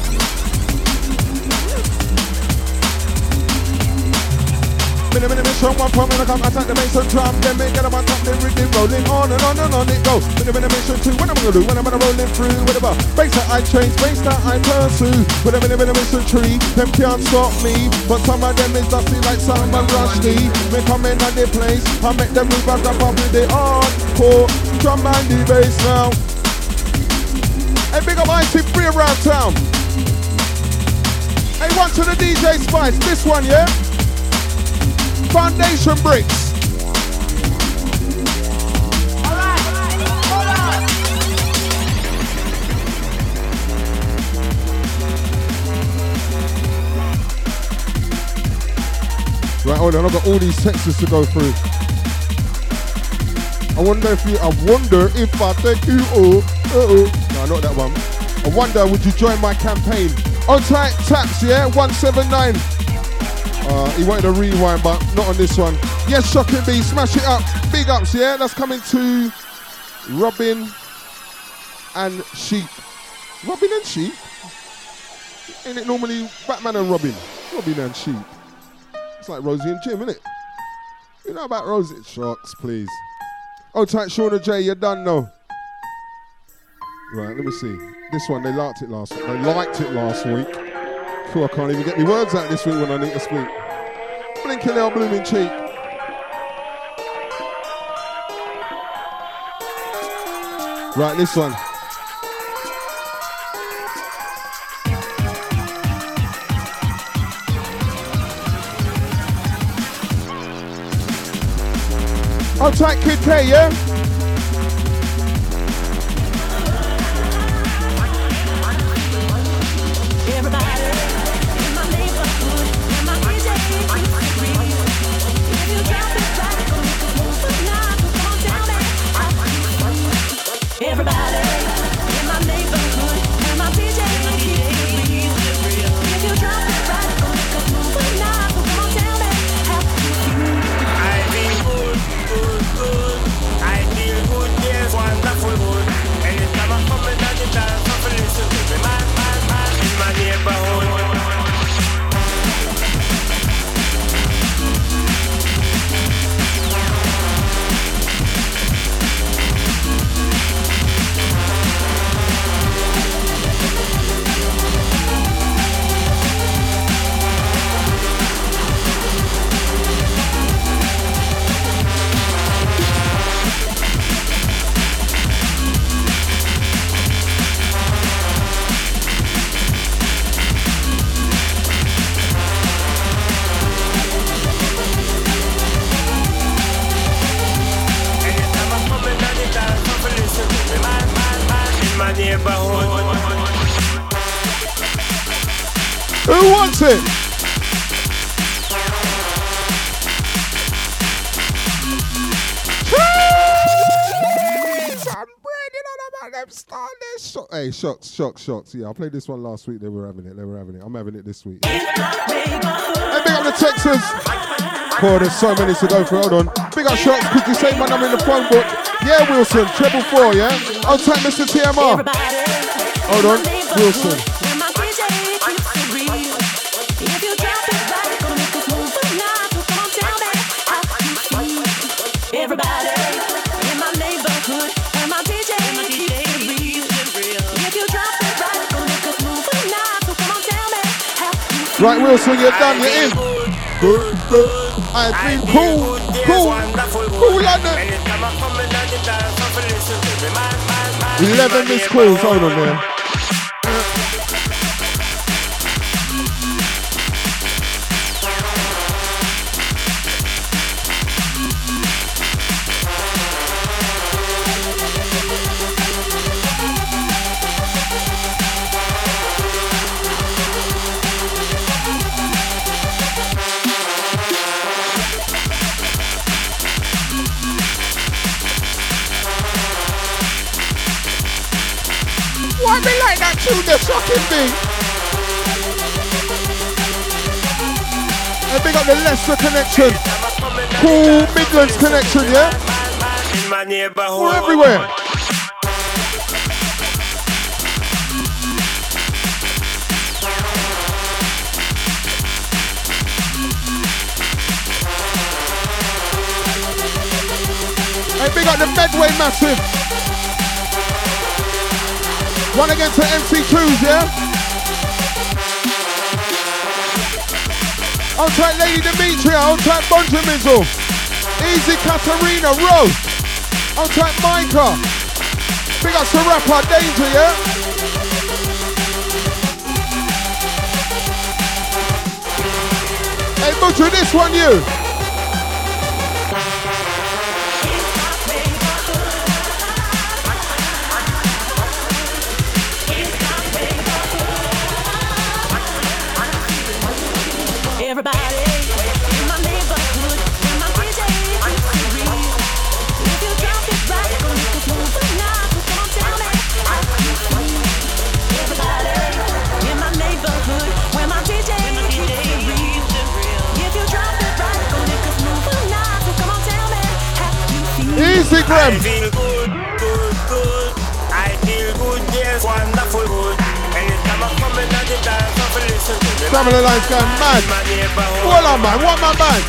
Mission one for me to come attack the bass and drum. Then make it up on top, then rhythm rolling on and on it go. Mission two, what am I gonna do? When I'm gonna rolling through, whatever. Bass that I change, bass that I pursue. With a mission tree, them can't stop me. But some of them is dusty like Salman Rushdie. Me coming on the place, I make them move and rap up with the hardcore drum and the bass now. Hey, big up IC3 around town. Hey, one to the DJ Spice. This one, yeah? Foundation bricks. Right, hold on. I've got all these texts to go through. I wonder if I take you, no, not that one. I wonder, would you join my campaign? On tight taps, yeah, 179. He wanted a rewind, but not on this one. Yes, Shocking B, smash it up. Big ups, yeah? That's coming to Robin and Sheep. Robin and Sheep? Ain't it normally Batman and Robin? Robin and Sheep. It's like Rosie and Jim, isn't it? You know about Rosie? Shocks, please. Oh, tight Shauna J, you're done now. Right, let me see. This one, they liked it last week. Cool, I can't even get my words out this week when I need to speak. Blinking little blooming cheek. Right, this one. I'll tight Kid K, yeah? Who wants it? Hey, shocks. Yeah, I played this one last week. They were having it. I'm having it this week. Hey, big up the Texans. Oh, there's so many to go through. Hold on. Big up Shocks. Could you say my number in the phone book? Yeah, Wilson. 444, yeah? I'll take Mr. TMR. Hold on. Wilson. Right, Wilson, you're done, you're in. I've been cool, London. 11 missed calls, hold on there. Why me like that tune, they're shocking me. And big up the Leicester connection. Cool Midlands connection, yeah? We're everywhere. Hey, big up the Medway Massive. One against the MC2s, yeah? I'll try Lady Demetria, I'll try Bonjamizzle. Easy Katarina, Rose. I'll try Micah. Big up to rapper, Danger, yeah? Hey, Butcher, this one, you. Everybody in my neighborhood, in my DJ, if you drop Music I Ram. feel good, good, good. I feel good, yes, wonderful good. Anytime I come in at the dance, I feel listen to the Some of the lines going mad. my neighborhood. Hold on, man. What my man?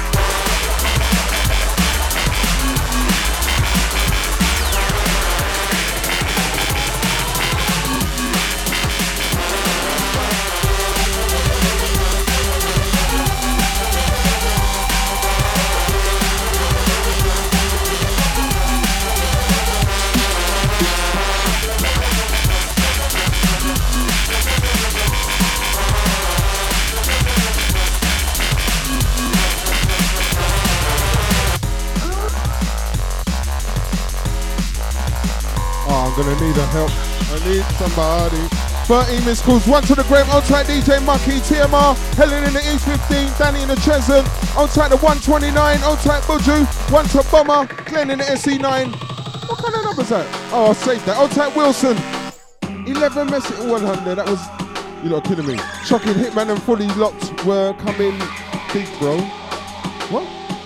I'm gonna need a help. I need somebody. 13 missed calls. One to the Graham. Outside DJ Mucky. TMR. Helen in the East 15. Danny in the Cheshunt. Outside the 129. Outside Buju. One to Bomber. Glenn in the SE9. What kind of number is that? Oh, I saved that. Outside Wilson. 11 message 100. That was. You lot are kidding me. Shocking Hitman and Fully Locked were coming big, bro. What?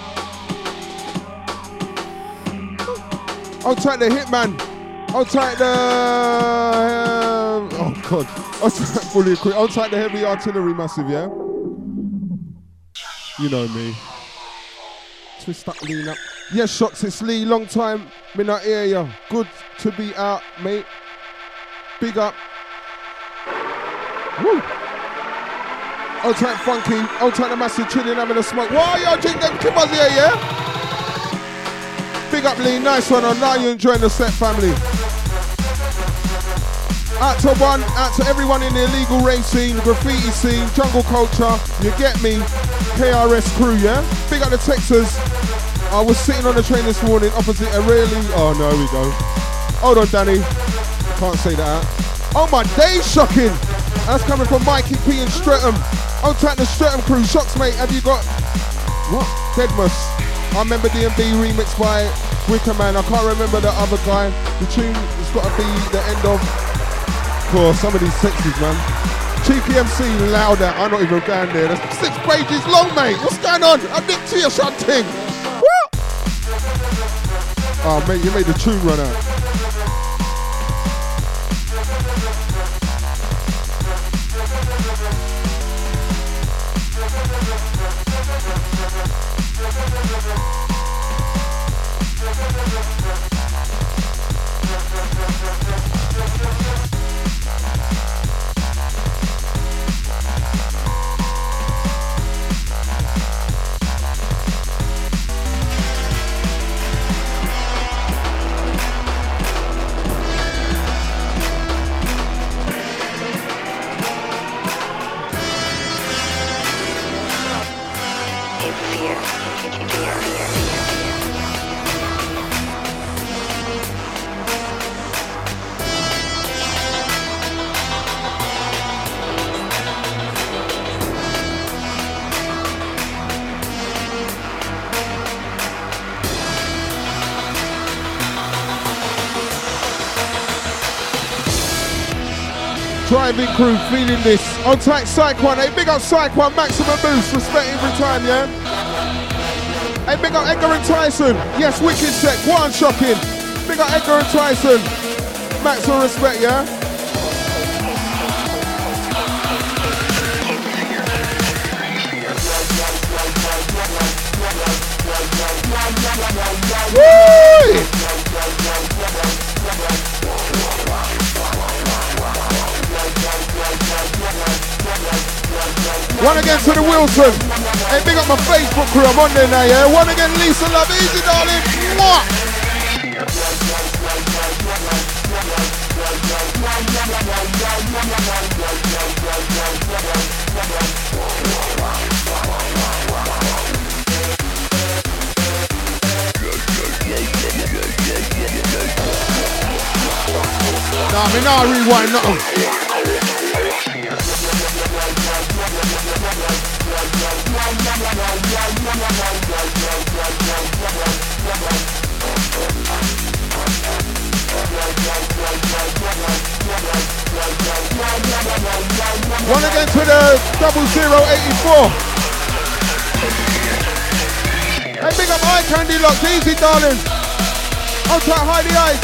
Outside the Hitman. Outside the oh god, outside fully equipped. Outside the heavy artillery massive, yeah. You know me. Twist up, lean up. Yes, shots. It's Lee. Long time. Me not hear ya. Good to be out, mate. Big up. Woo. Outside funky. Outside the massive chilling, having a smoke. Why y'all drink them kibbas here, yeah? Big up, Lee. Nice one. On now you enjoying the set, family. Out to one, out to everyone in the illegal rave scene, graffiti scene, jungle culture, you get me, KRS crew, yeah? Big up the Texas. I was sitting on the train this morning opposite a really, oh no, here we go. Hold on, Danny. Can't say that. Oh my days, shocking. That's coming from Mikey P and Streatham. Outside the Streatham crew, Shocks, mate, have you got, what? Deadmus. I remember D&B remix by Wicker Man. I can't remember the other guy. The tune has got to be the end of, course, some of these sexes, man. Cheeky MC louder. I'm not even going there. That's 6 pages long, mate. What's going on? I'm Nick to your something. What? Oh, mate, you made the tune run out. Driving crew feeling this. On tight Psyquan. Hey, big up Psyquan. Maximum boost. Respect every time, yeah? Hey, big up Edgar and Tyson. Yes, wicked set. One shocking. Big up Edgar and Tyson. Maximum respect, yeah? Woo! One again to the Wilson. Hey, big up my Facebook crew. I'm on there now, yeah? One again, Lisa Love. Easy, darling. Mwah! Nah, me nah rewind nothing. One again to the 0084. Hey, big up Eye Candy Locks. Easy, darling. I'll try to hide the eyes.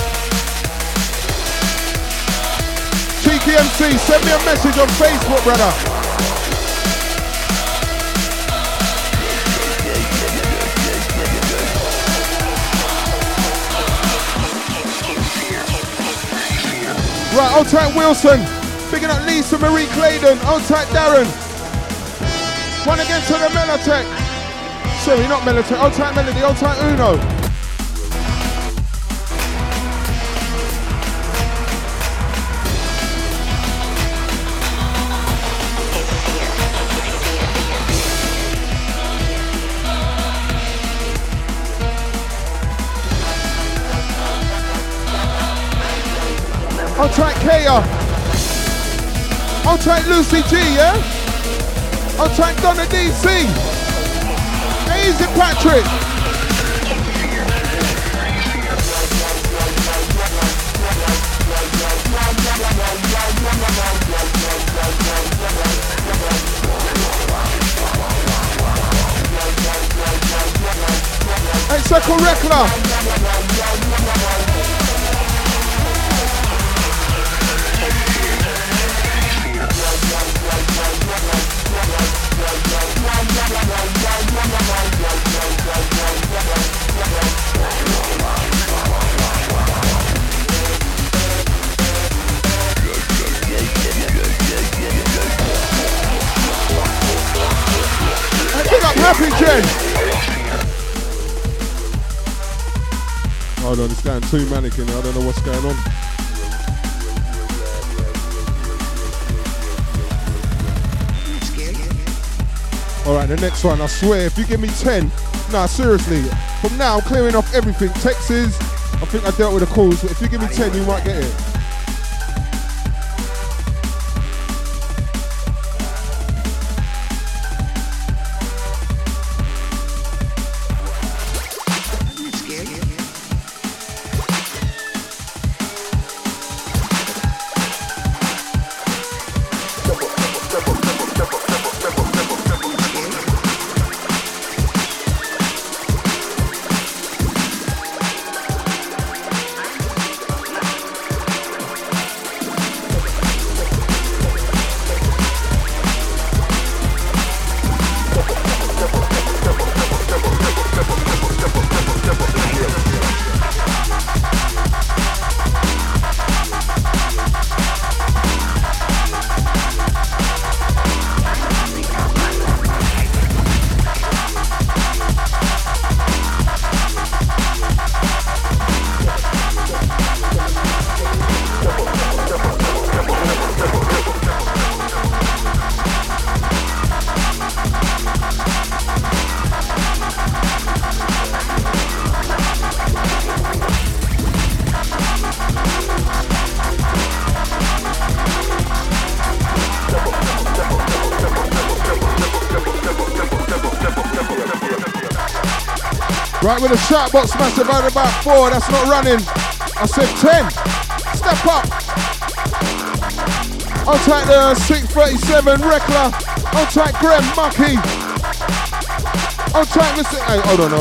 Cheeky MC, send me a message on Facebook, brother. Right, I'll try Wilson. Bigging up Lisa Marie Claydon. I'll try Darren. One against to the Melotech. Sorry, not Melotech. I'll try Melody. I'll try Uno. I'll try Kaya. I'll try Lucy G, yeah? I'll try Donna DC. Easy Patrick. Hey, Circle Rekla. Big up Happy Jen. Hold on, it's going too manic in here. I don't know what's going on. Alright, the next one, I swear, if you give me 10, nah, seriously, from now, I'm clearing off everything. Texts, I think I dealt with the calls, but if you give me 10, you might get it. Right, with a shout box massive out about 4, that's not running. I said 10. Step up. I'll take the 637 Rekla. I'll take Graham Mucky. I'll take Mr. Hey, hold on.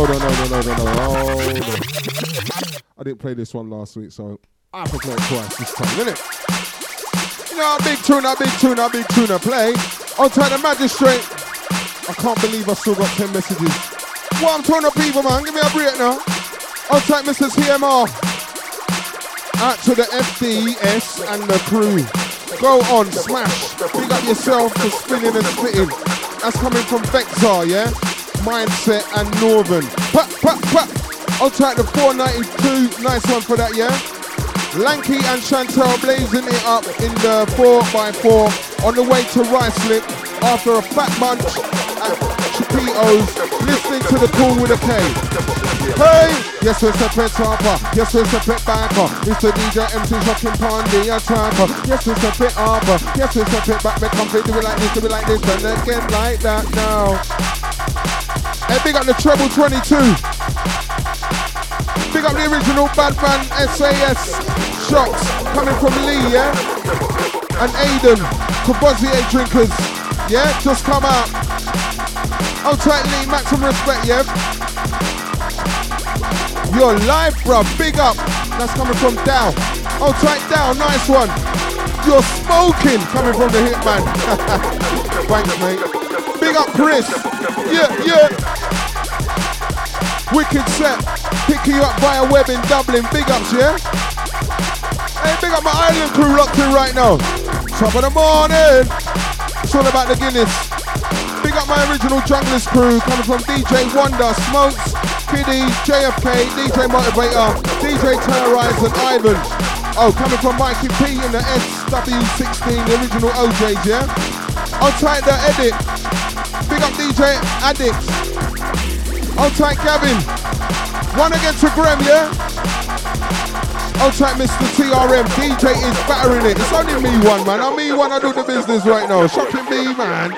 I didn't play this one last week, so I have to play it twice this time, innit? You know, a big tune I play. I'll take the Magistrate. I can't believe I still got 10 messages. What I'm talking to people, man, give me a break now. I'll take Mrs. TMR. Out to the FDS and the crew. Go on, smash. Big up yourself for spinning and spitting. That's coming from Vexar, yeah? Mindset and Northern. Pap. I'll take the 492. Nice one for that, yeah? Lanky and Chantel blazing it up in the 4x4 on the way to Rice Slip after a fat munch at Chiquitos, listening to the Cool with a K. Hey! Yes, we're separate Harper. Yes, we're separate Banker. It's the DJ MC Shocking Pondy attacker. Yes, we're separate Harper. Yes, we're separate back. Make comfy. Do it like this, do it like this, and again like that now. Hey, big up the Treble 22. Big up the original Badman SAS shots coming from Lee, yeah? And Aiden, Courvoisier drinkers, yeah? Just come out. I'll take Lee, maximum respect, yeah? Your life, bruv. Big up. That's coming from Dow. Oh, tight Dow. Nice one. You're smoking. Coming from the Hitman. Thanks, mate. Big up, Chris. Yeah. Wicked set. Picking you up via web in Dublin. Big ups, yeah? Hey, big up my island crew locked in right now. Top of the morning. It's all about the Guinness. Big up my original Junglist crew coming from DJ Wonder, Smokes, Kiddy, JFK, DJ Motivator, DJ Terrorize and Ivan. Oh, coming from Mikey P in the SW16, the original OJs, yeah? I'll tight the edit. Big up DJ Addict. I'll tight Gavin. One against the Graham, yeah? I'll tight Mr. TRM. DJ is battering it. It's only me one, man. I'm me one. I do the business right now. Shocking me, man.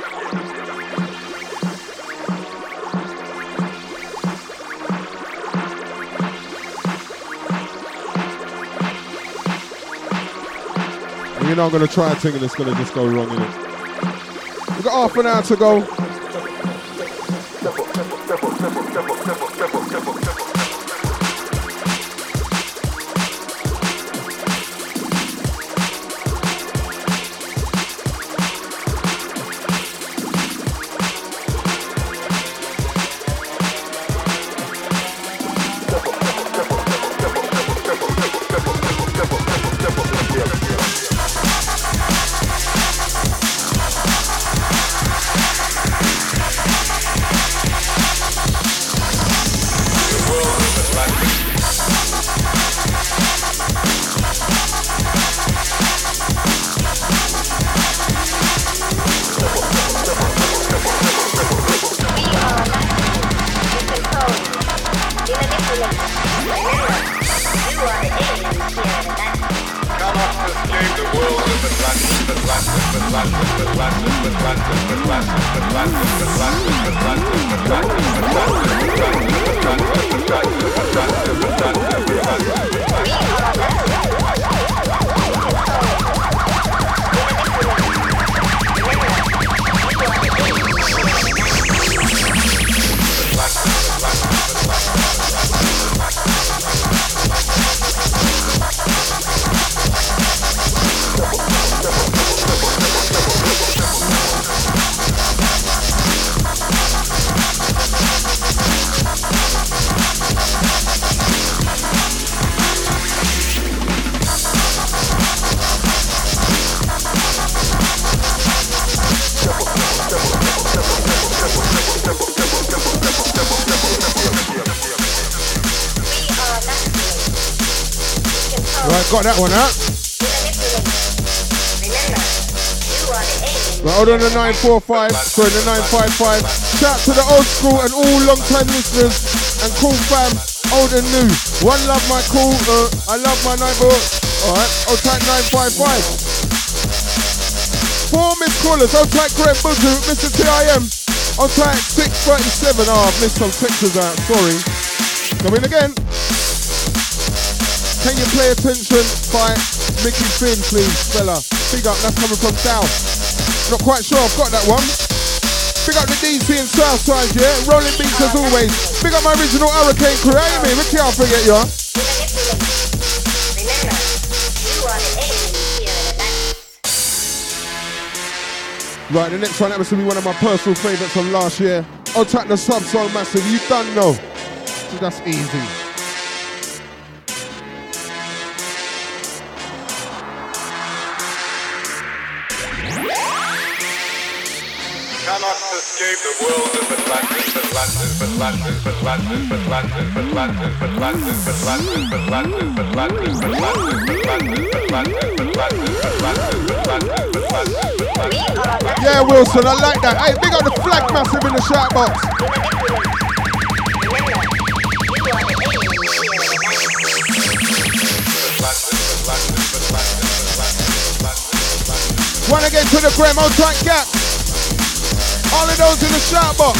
You know I'm going to try a thing and it's going to just go wrong, innit? We've got half an hour to go. Got that one out. Right, hold on the 945, sorry, the 955. Shout out to the old school and all long-time listeners and cool fam, old and new. One love my cool, I love my 9-4. Alright, old tight 955. 4 missed callers, old tight Greg Buzu, Mr. TIM. Old tight 637, I've missed some pictures out, sorry. Come in again. Can you play attention by Mickey Finn, please, fella? Big up, that's coming from Dow. Not quite sure I've got that one. Big up the DC and Southside, yeah? Rolling beats as always. Big up my original Hurricane crew. How you mean? We can't forget you. Right, the next one happens to be one of my personal favourites from last year. I'll take the sub so massive, you don't know. So that's easy. Escape the world of Atlantis. Yeah, Wilson, I like that. Hey, big up the flag massive in the shout box. One again to the Graham, I'll try gap. All of those in the shout box.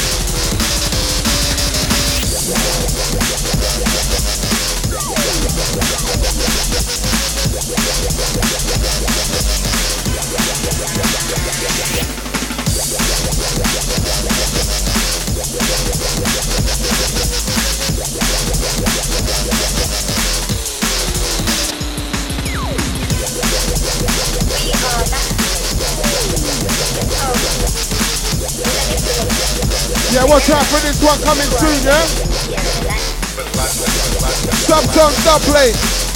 watch out for this one coming soon, yeah? Subtone, dub plate.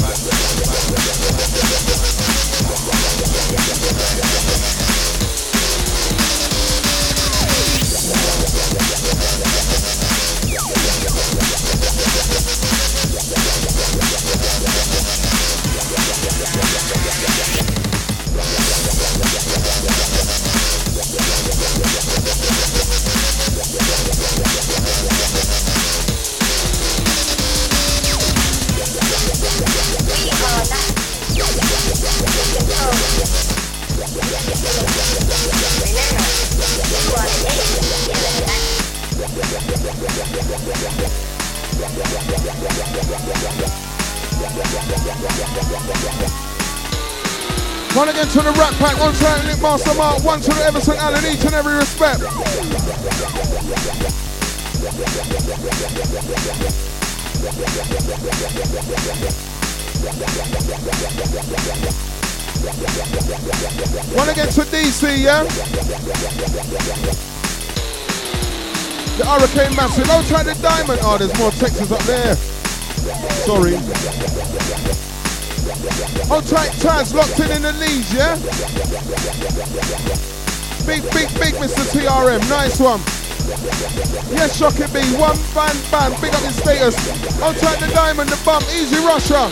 One again to the Rat Pack, one to the Nick Master Mark, one to the Everson Allen, each and every respect. One again to DC, yeah? The Hurricane Massive, I'll try the Diamond. Oh, there's more Texas up there. Sorry. Oh, tight Taz locked in the leads, yeah? Big, Mr. TRM, nice one. Yes, Shocky B, one ban, big up his status. Oh, tight the Diamond, the bump, easy Russia.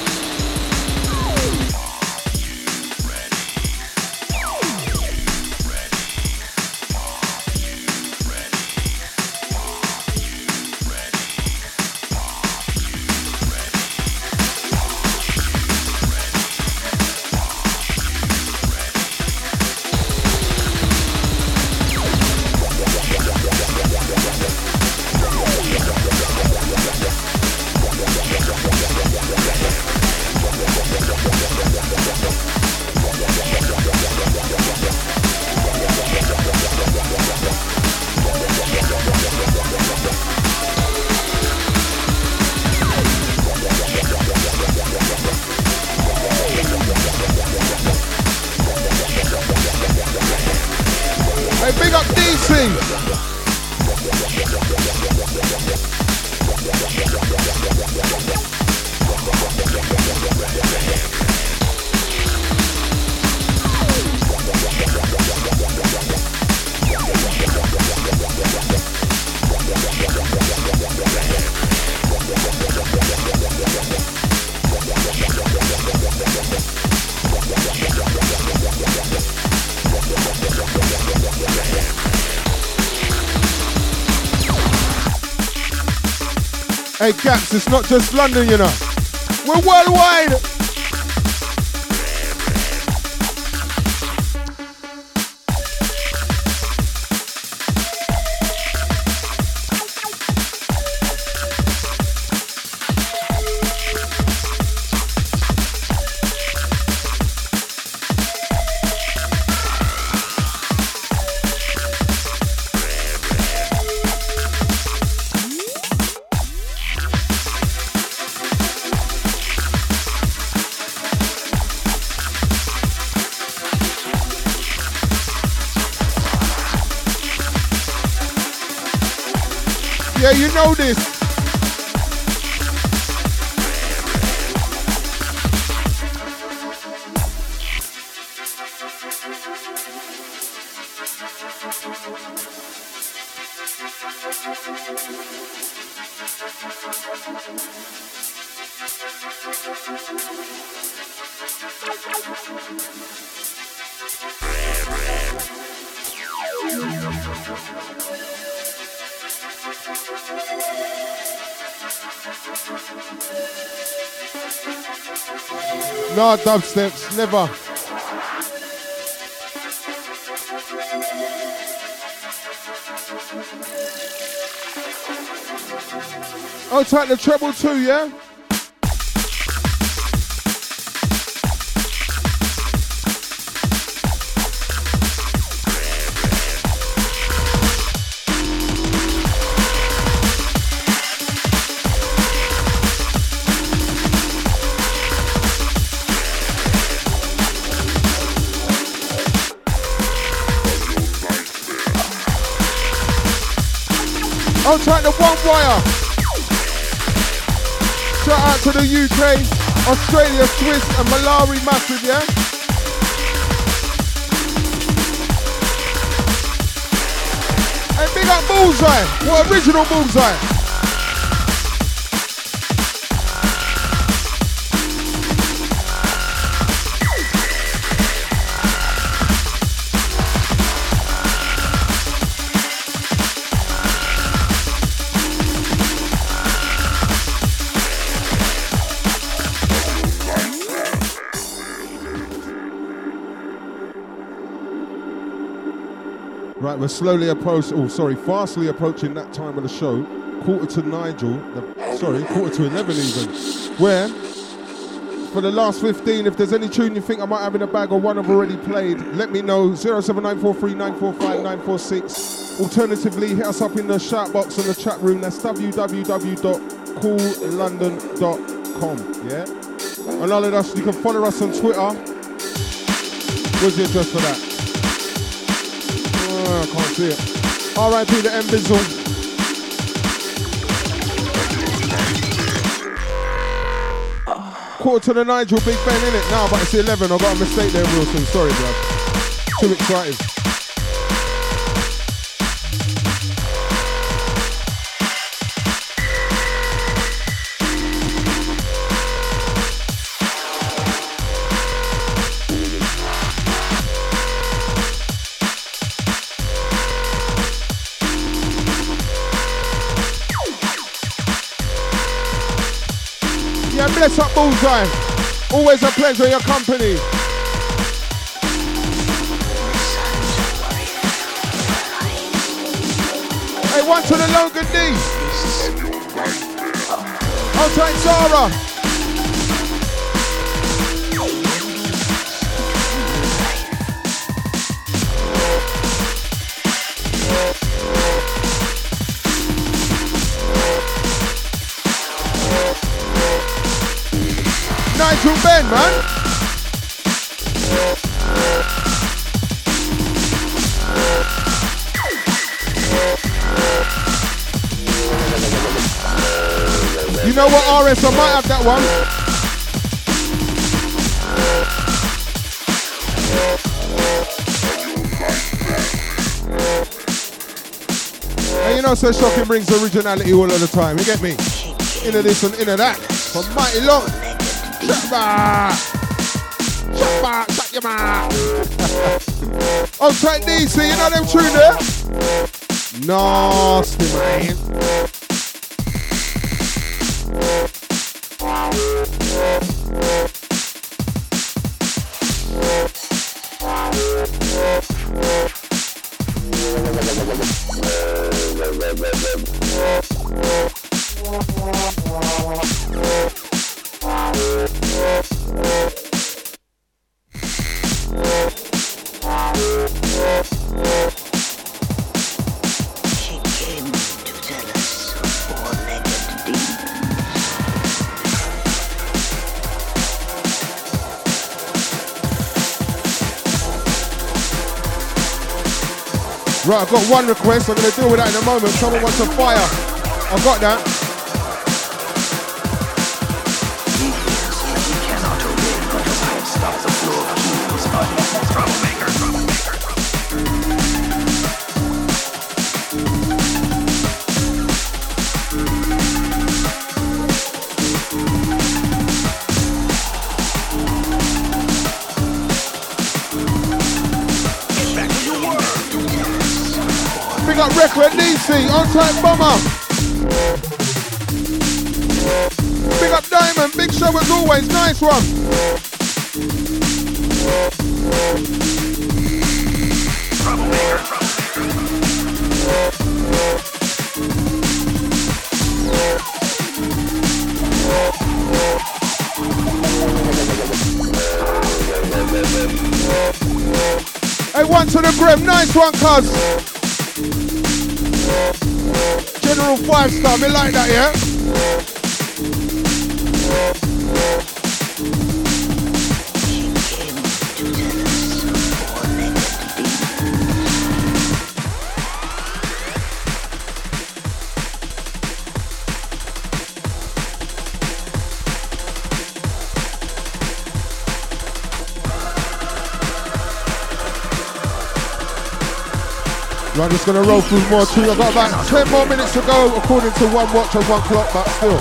Hey, Gaps, it's not just London, you know. We're worldwide. Yeah, you know this. No dubsteps, never. I'll take the treble too, yeah? out the One Wire. Shout out to the UK, Australia, Swiss, and Malawi massive, yeah? Hey, big up Bullseye. What original Bullseye? Right, we're fastly approaching that time of the show. Quarter to 11 even. Where, for the last 15, if there's any tune you think I might have in a bag or one I've already played, let me know. 07943945946. Alternatively, hit us up in the shout box in the chat room. That's www.coollondon.com. Yeah? And all of us, you can follow us on Twitter. What's the address for that? I can't see it. R.I.P. the M-Bizzle. Quarter to the Nigel, Big Ben in it now, but it's 11. I got a mistake there, Wilson. Sorry, bro. Too excited. Bless up Bullseye. Always a pleasure your company. Hey, one to the Logan D. Outside Sarah. Nigel Ben, man. You know what, RS, I might have that one. And you know, so shocking brings originality all of the time. You get me? Into this and into that. For mighty long. Shut your mouth. Oh, try DC, you know them tune there? Nasty, man. Right, I've got one request. I'm going to deal with that in a moment. Someone wants a fire. I've got that. Big up Record DC, on-time bomber. Big up Diamond, big show as always, nice one. Hey, one to the grim, nice one, cuz. General 5-star, me like that, yeah? I'm just gonna roll through more tunes. I've got about 10 more minutes to go according to one watch and 1 clock, but still.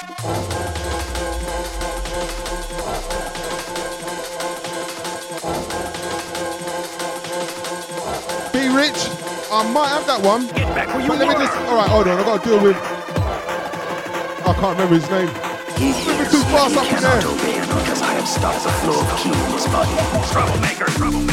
Be Rich, I might have that one. But let me just, alright, hold on, I've got to deal with, I can't remember his name. Moving too fast up in there. Because I have stopped the flow of cues, but troublemaker.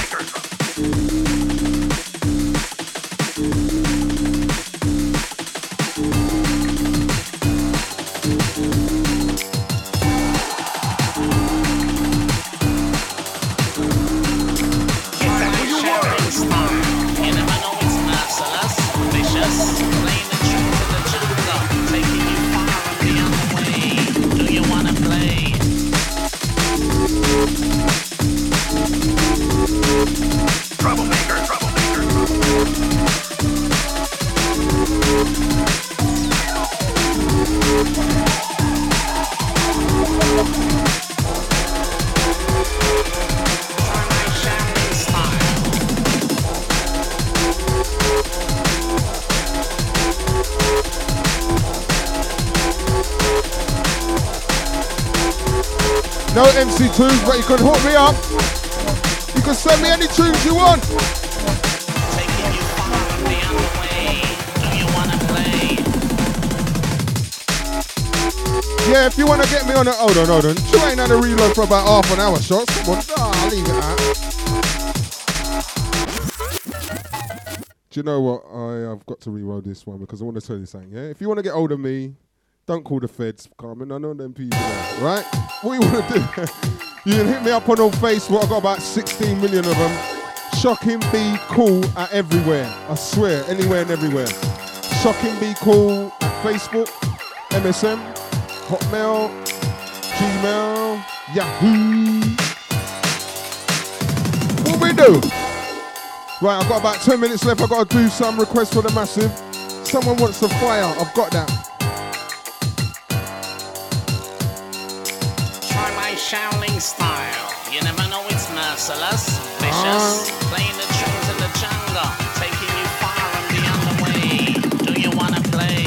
No MC tunes, but you can hook me up. You can send me any tunes you want. Yeah, if you want to get me on it, hold on. You ain't had a reload for about half an hour, shots. Come on, I'll leave it out. Do you know what? I've got to reload this one because I want to tell you something, yeah? If you want to get hold of me, don't call the feds, Carmen. I know them people there, right? What you want to do? You can hit me up on Facebook. I've got about 16 million of them. Shocking Be Cool at everywhere. I swear, anywhere and everywhere. Shocking Be Cool at Facebook, MSN, Hotmail, Gmail, Yahoo. What we do? Right, I've got about 10 minutes left. I've got to do some requests for the massive. Someone wants a fire. I've got that. Shaolin style, you never know it's merciless, vicious, playing the tunes in the jungle, taking you far and beyond the way. Do you wanna play?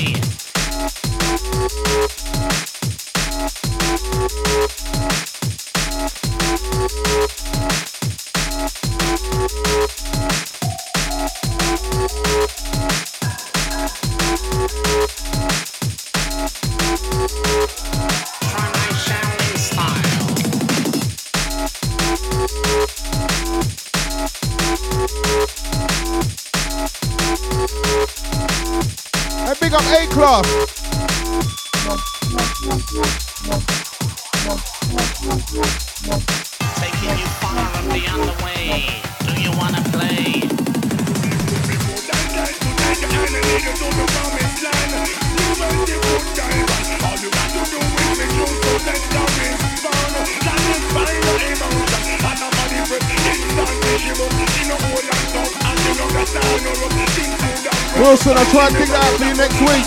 Try my Shaolin style. Hey, big up A-Class. Taking you far and beyond the way. Do you wanna play? Wilson, I'll try and dig that out for you next week.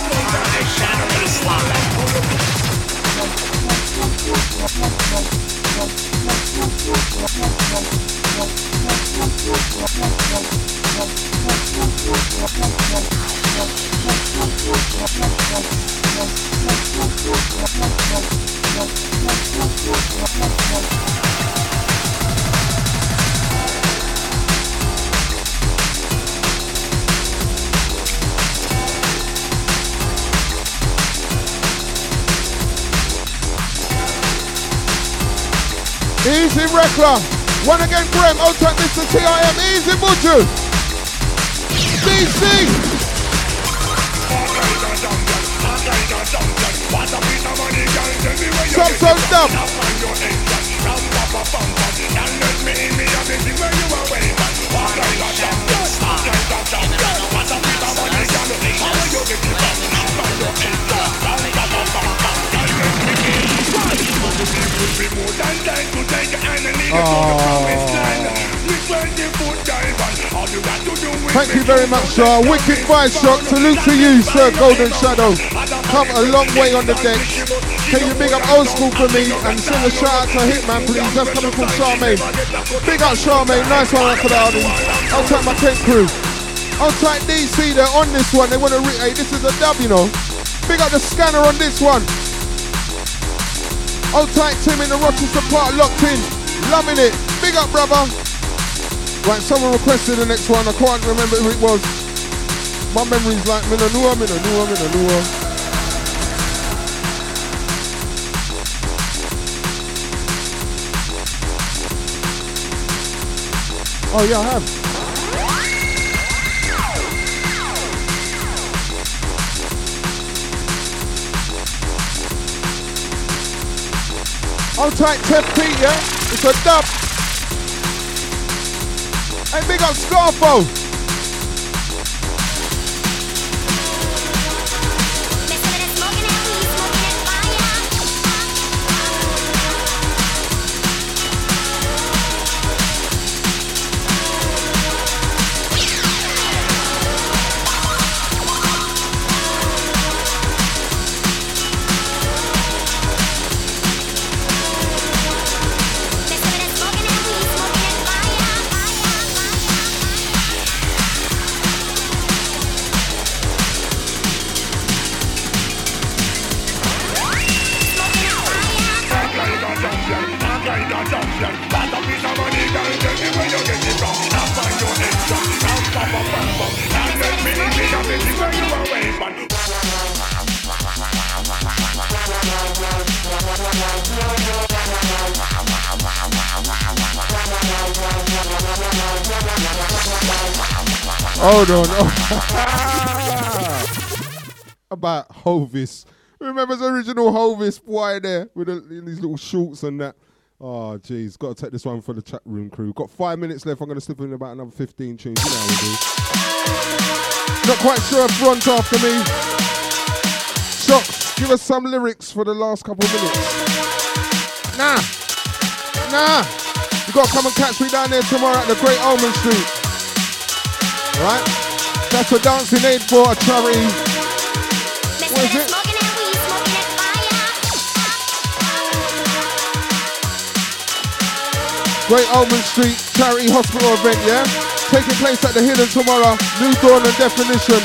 Easy Rekla. One again Graham. Outrack Mr. TIM. Easy Buju. DC. So dumb. Thank you very much, sir. Wicked Vice Shot. Salute to you, Sir Golden Shadow. Come a long way on the deck. Can you big up Old School for me and sing a shout out to Hitman, please? That's coming from Charmaine. Big up Charmaine. Nice one for the Audi. I'll take my Kent crew. On tight DC, they're on this one. They want to hey, this is a dub, you know. Big up the scanner on this one. Old tight Tim in the Rochester part locked in. Loving it. Big up, brother. Right, someone requested the next one. I can't remember who it was. My memory's like Minanua. Oh yeah, I have. I'll tight 10 feet, yeah? It's a dub. Hey, big up Scarfo. Hold on. About Hovis. Remember the original Hovis boy there with these little shorts and that. Oh, jeez. Got to take this one for the chat room crew. Got 5 minutes left. I'm going to slip in about another 15 tunes. You know how we do. Not quite sure if Ron's after me. Shocks, give us some lyrics for the last couple of minutes. Nah. You got to come and catch me down there tomorrow at the Great Ormond Street. Right? That's a Dancing Aid for a charity. What is it? Great Ormond Street Charity Hospital event, yeah? Taking place at the Hidden tomorrow. New Dawn and Definition.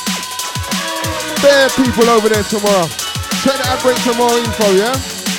Bare people over there tomorrow. Check the ad break for more info, yeah?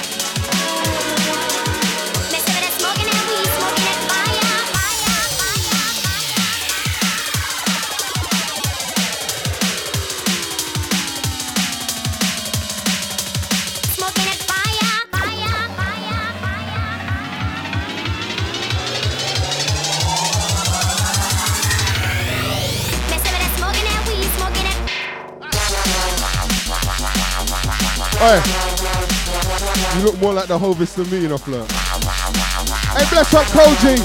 Hey, you look more like the Hovis than me, you know, Flirt. Hey, bless up Koji.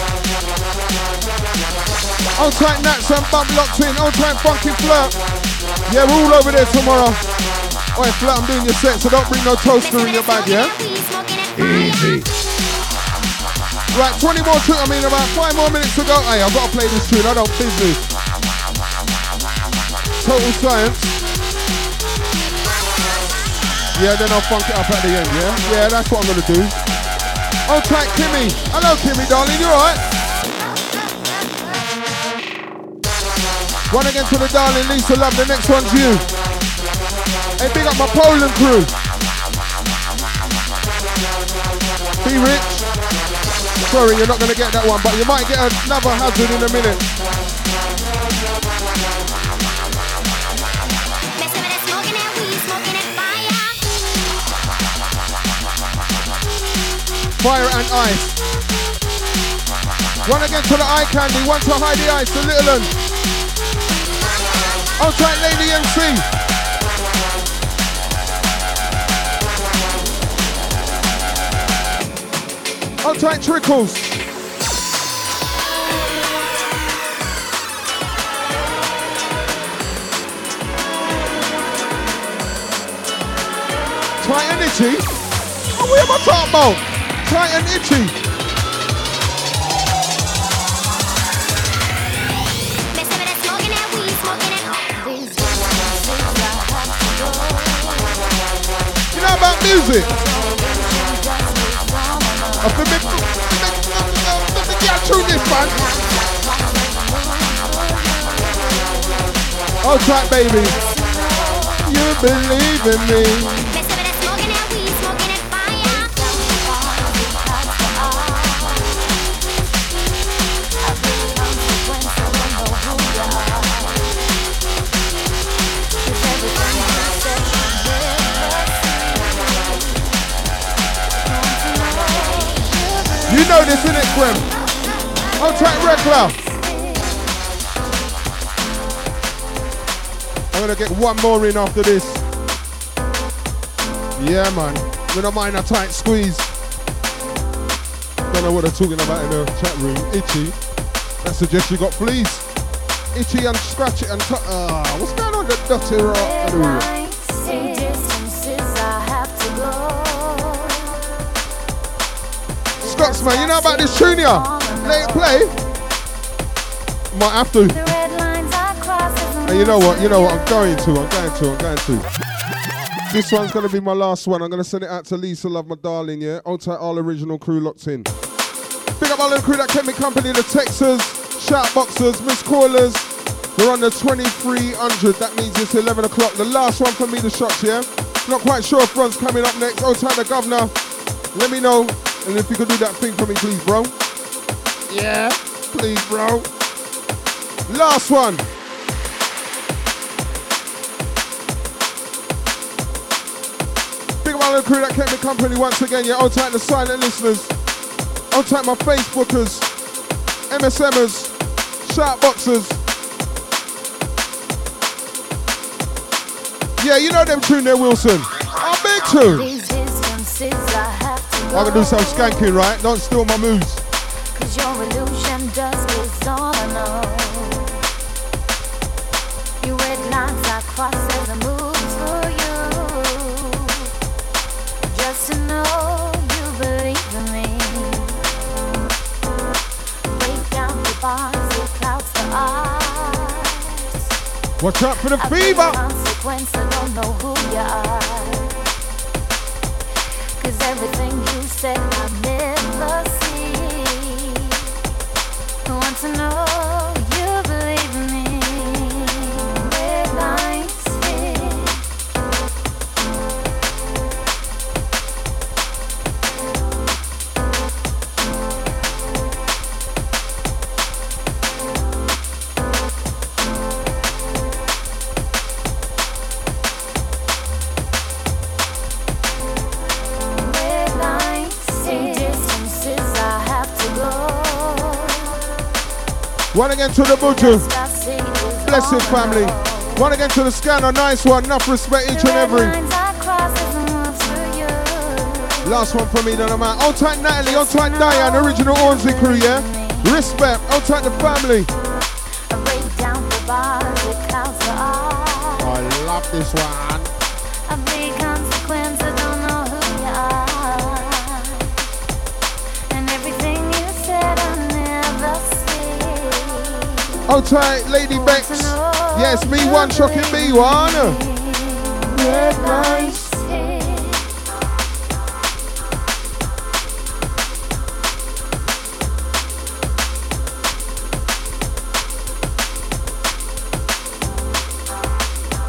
On tight Nats and Bump locked in. On tight Funky Flirt. Yeah, we're all over there tomorrow. Hey, Flirt, I'm doing your set, so don't bring no toaster in your bag, yeah? Easy. Right, 20 more tunes. About 5 more minutes to go. Hey, I've got to play this tune. I don't business. Total Science. Yeah, then I'll funk it up at the end, yeah? Yeah, that's what I'm gonna do. Oh, tight Kimmy. Hello, Kimmy, darling, you alright? One again to the darling Lisa Love, the next one's you. Hey, big up my Poland crew. Be rich. Sorry, you're not gonna get that one, but you might get another hazard in a minute. Fire and Ice. One again to the Eye Candy, one to Heidi Ice, the Little Un. On tight Lady MC. On tight Trickles. Tight and Itchy. Oh, what am I talking about? Tight and Itchy. You know about music? Yeah, tune this, man. Hold tight, baby. You believe in me. You know this, innit, Grim? Hold tight, Rekla. I'm gonna get one more in after this. Yeah, man. We don't mind a tight squeeze. Don't know what they're talking about in the chat room. Itchy. That suggests you got fleas. Itchy and scratch it and what's going on with the dirty rock? Scotsman, you know about this tune here? Let it play. Might have to. And you know what? I'm going to. This one's going to be my last one. I'm going to send it out to Lisa Love, my darling, yeah? Old tight, all original crew locked in. Big up all the crew that kept me company, the Texas, shoutboxers, Miss Callers. We're on the 2300. That means it's 11 o'clock. The last one for me, the shots, yeah? Not quite sure if Ron's coming up next. Old tight, the governor. Let me know. And if you could do that thing for me, please, bro. Yeah, please, bro. Last one. Big up all the crew that kept me company once again. Yeah, hold tight the silent listeners. Hold tight my Facebookers, MSMers, shoutboxers. Yeah, you know them tune there, Wilson. I'm big too. I'm gonna do some skanking, right? Don't steal my moves. Cause your illusion just is all I know. You red lines I cross as I move for you. Just to know you believe in me. Break down the bars, it clouds the eyes. Watch out for the fever. Consequence, I don't know who you are. Cause everything you said I never see. I want to know you believe in me. Red lights One again to the Buju. Blessed family. One again to the Scanner. Nice one. Enough respect each and every. Last one for me, then I'm out. Old tight Natalie. Old tight Diane. Original Ormsey crew, yeah? Respect. Old tight the family. I love this one. A big consequence. I don't know who you are. And everything you said I never see. Hold tight, Lady Bex. Yes, me one shocking me one. Red lights.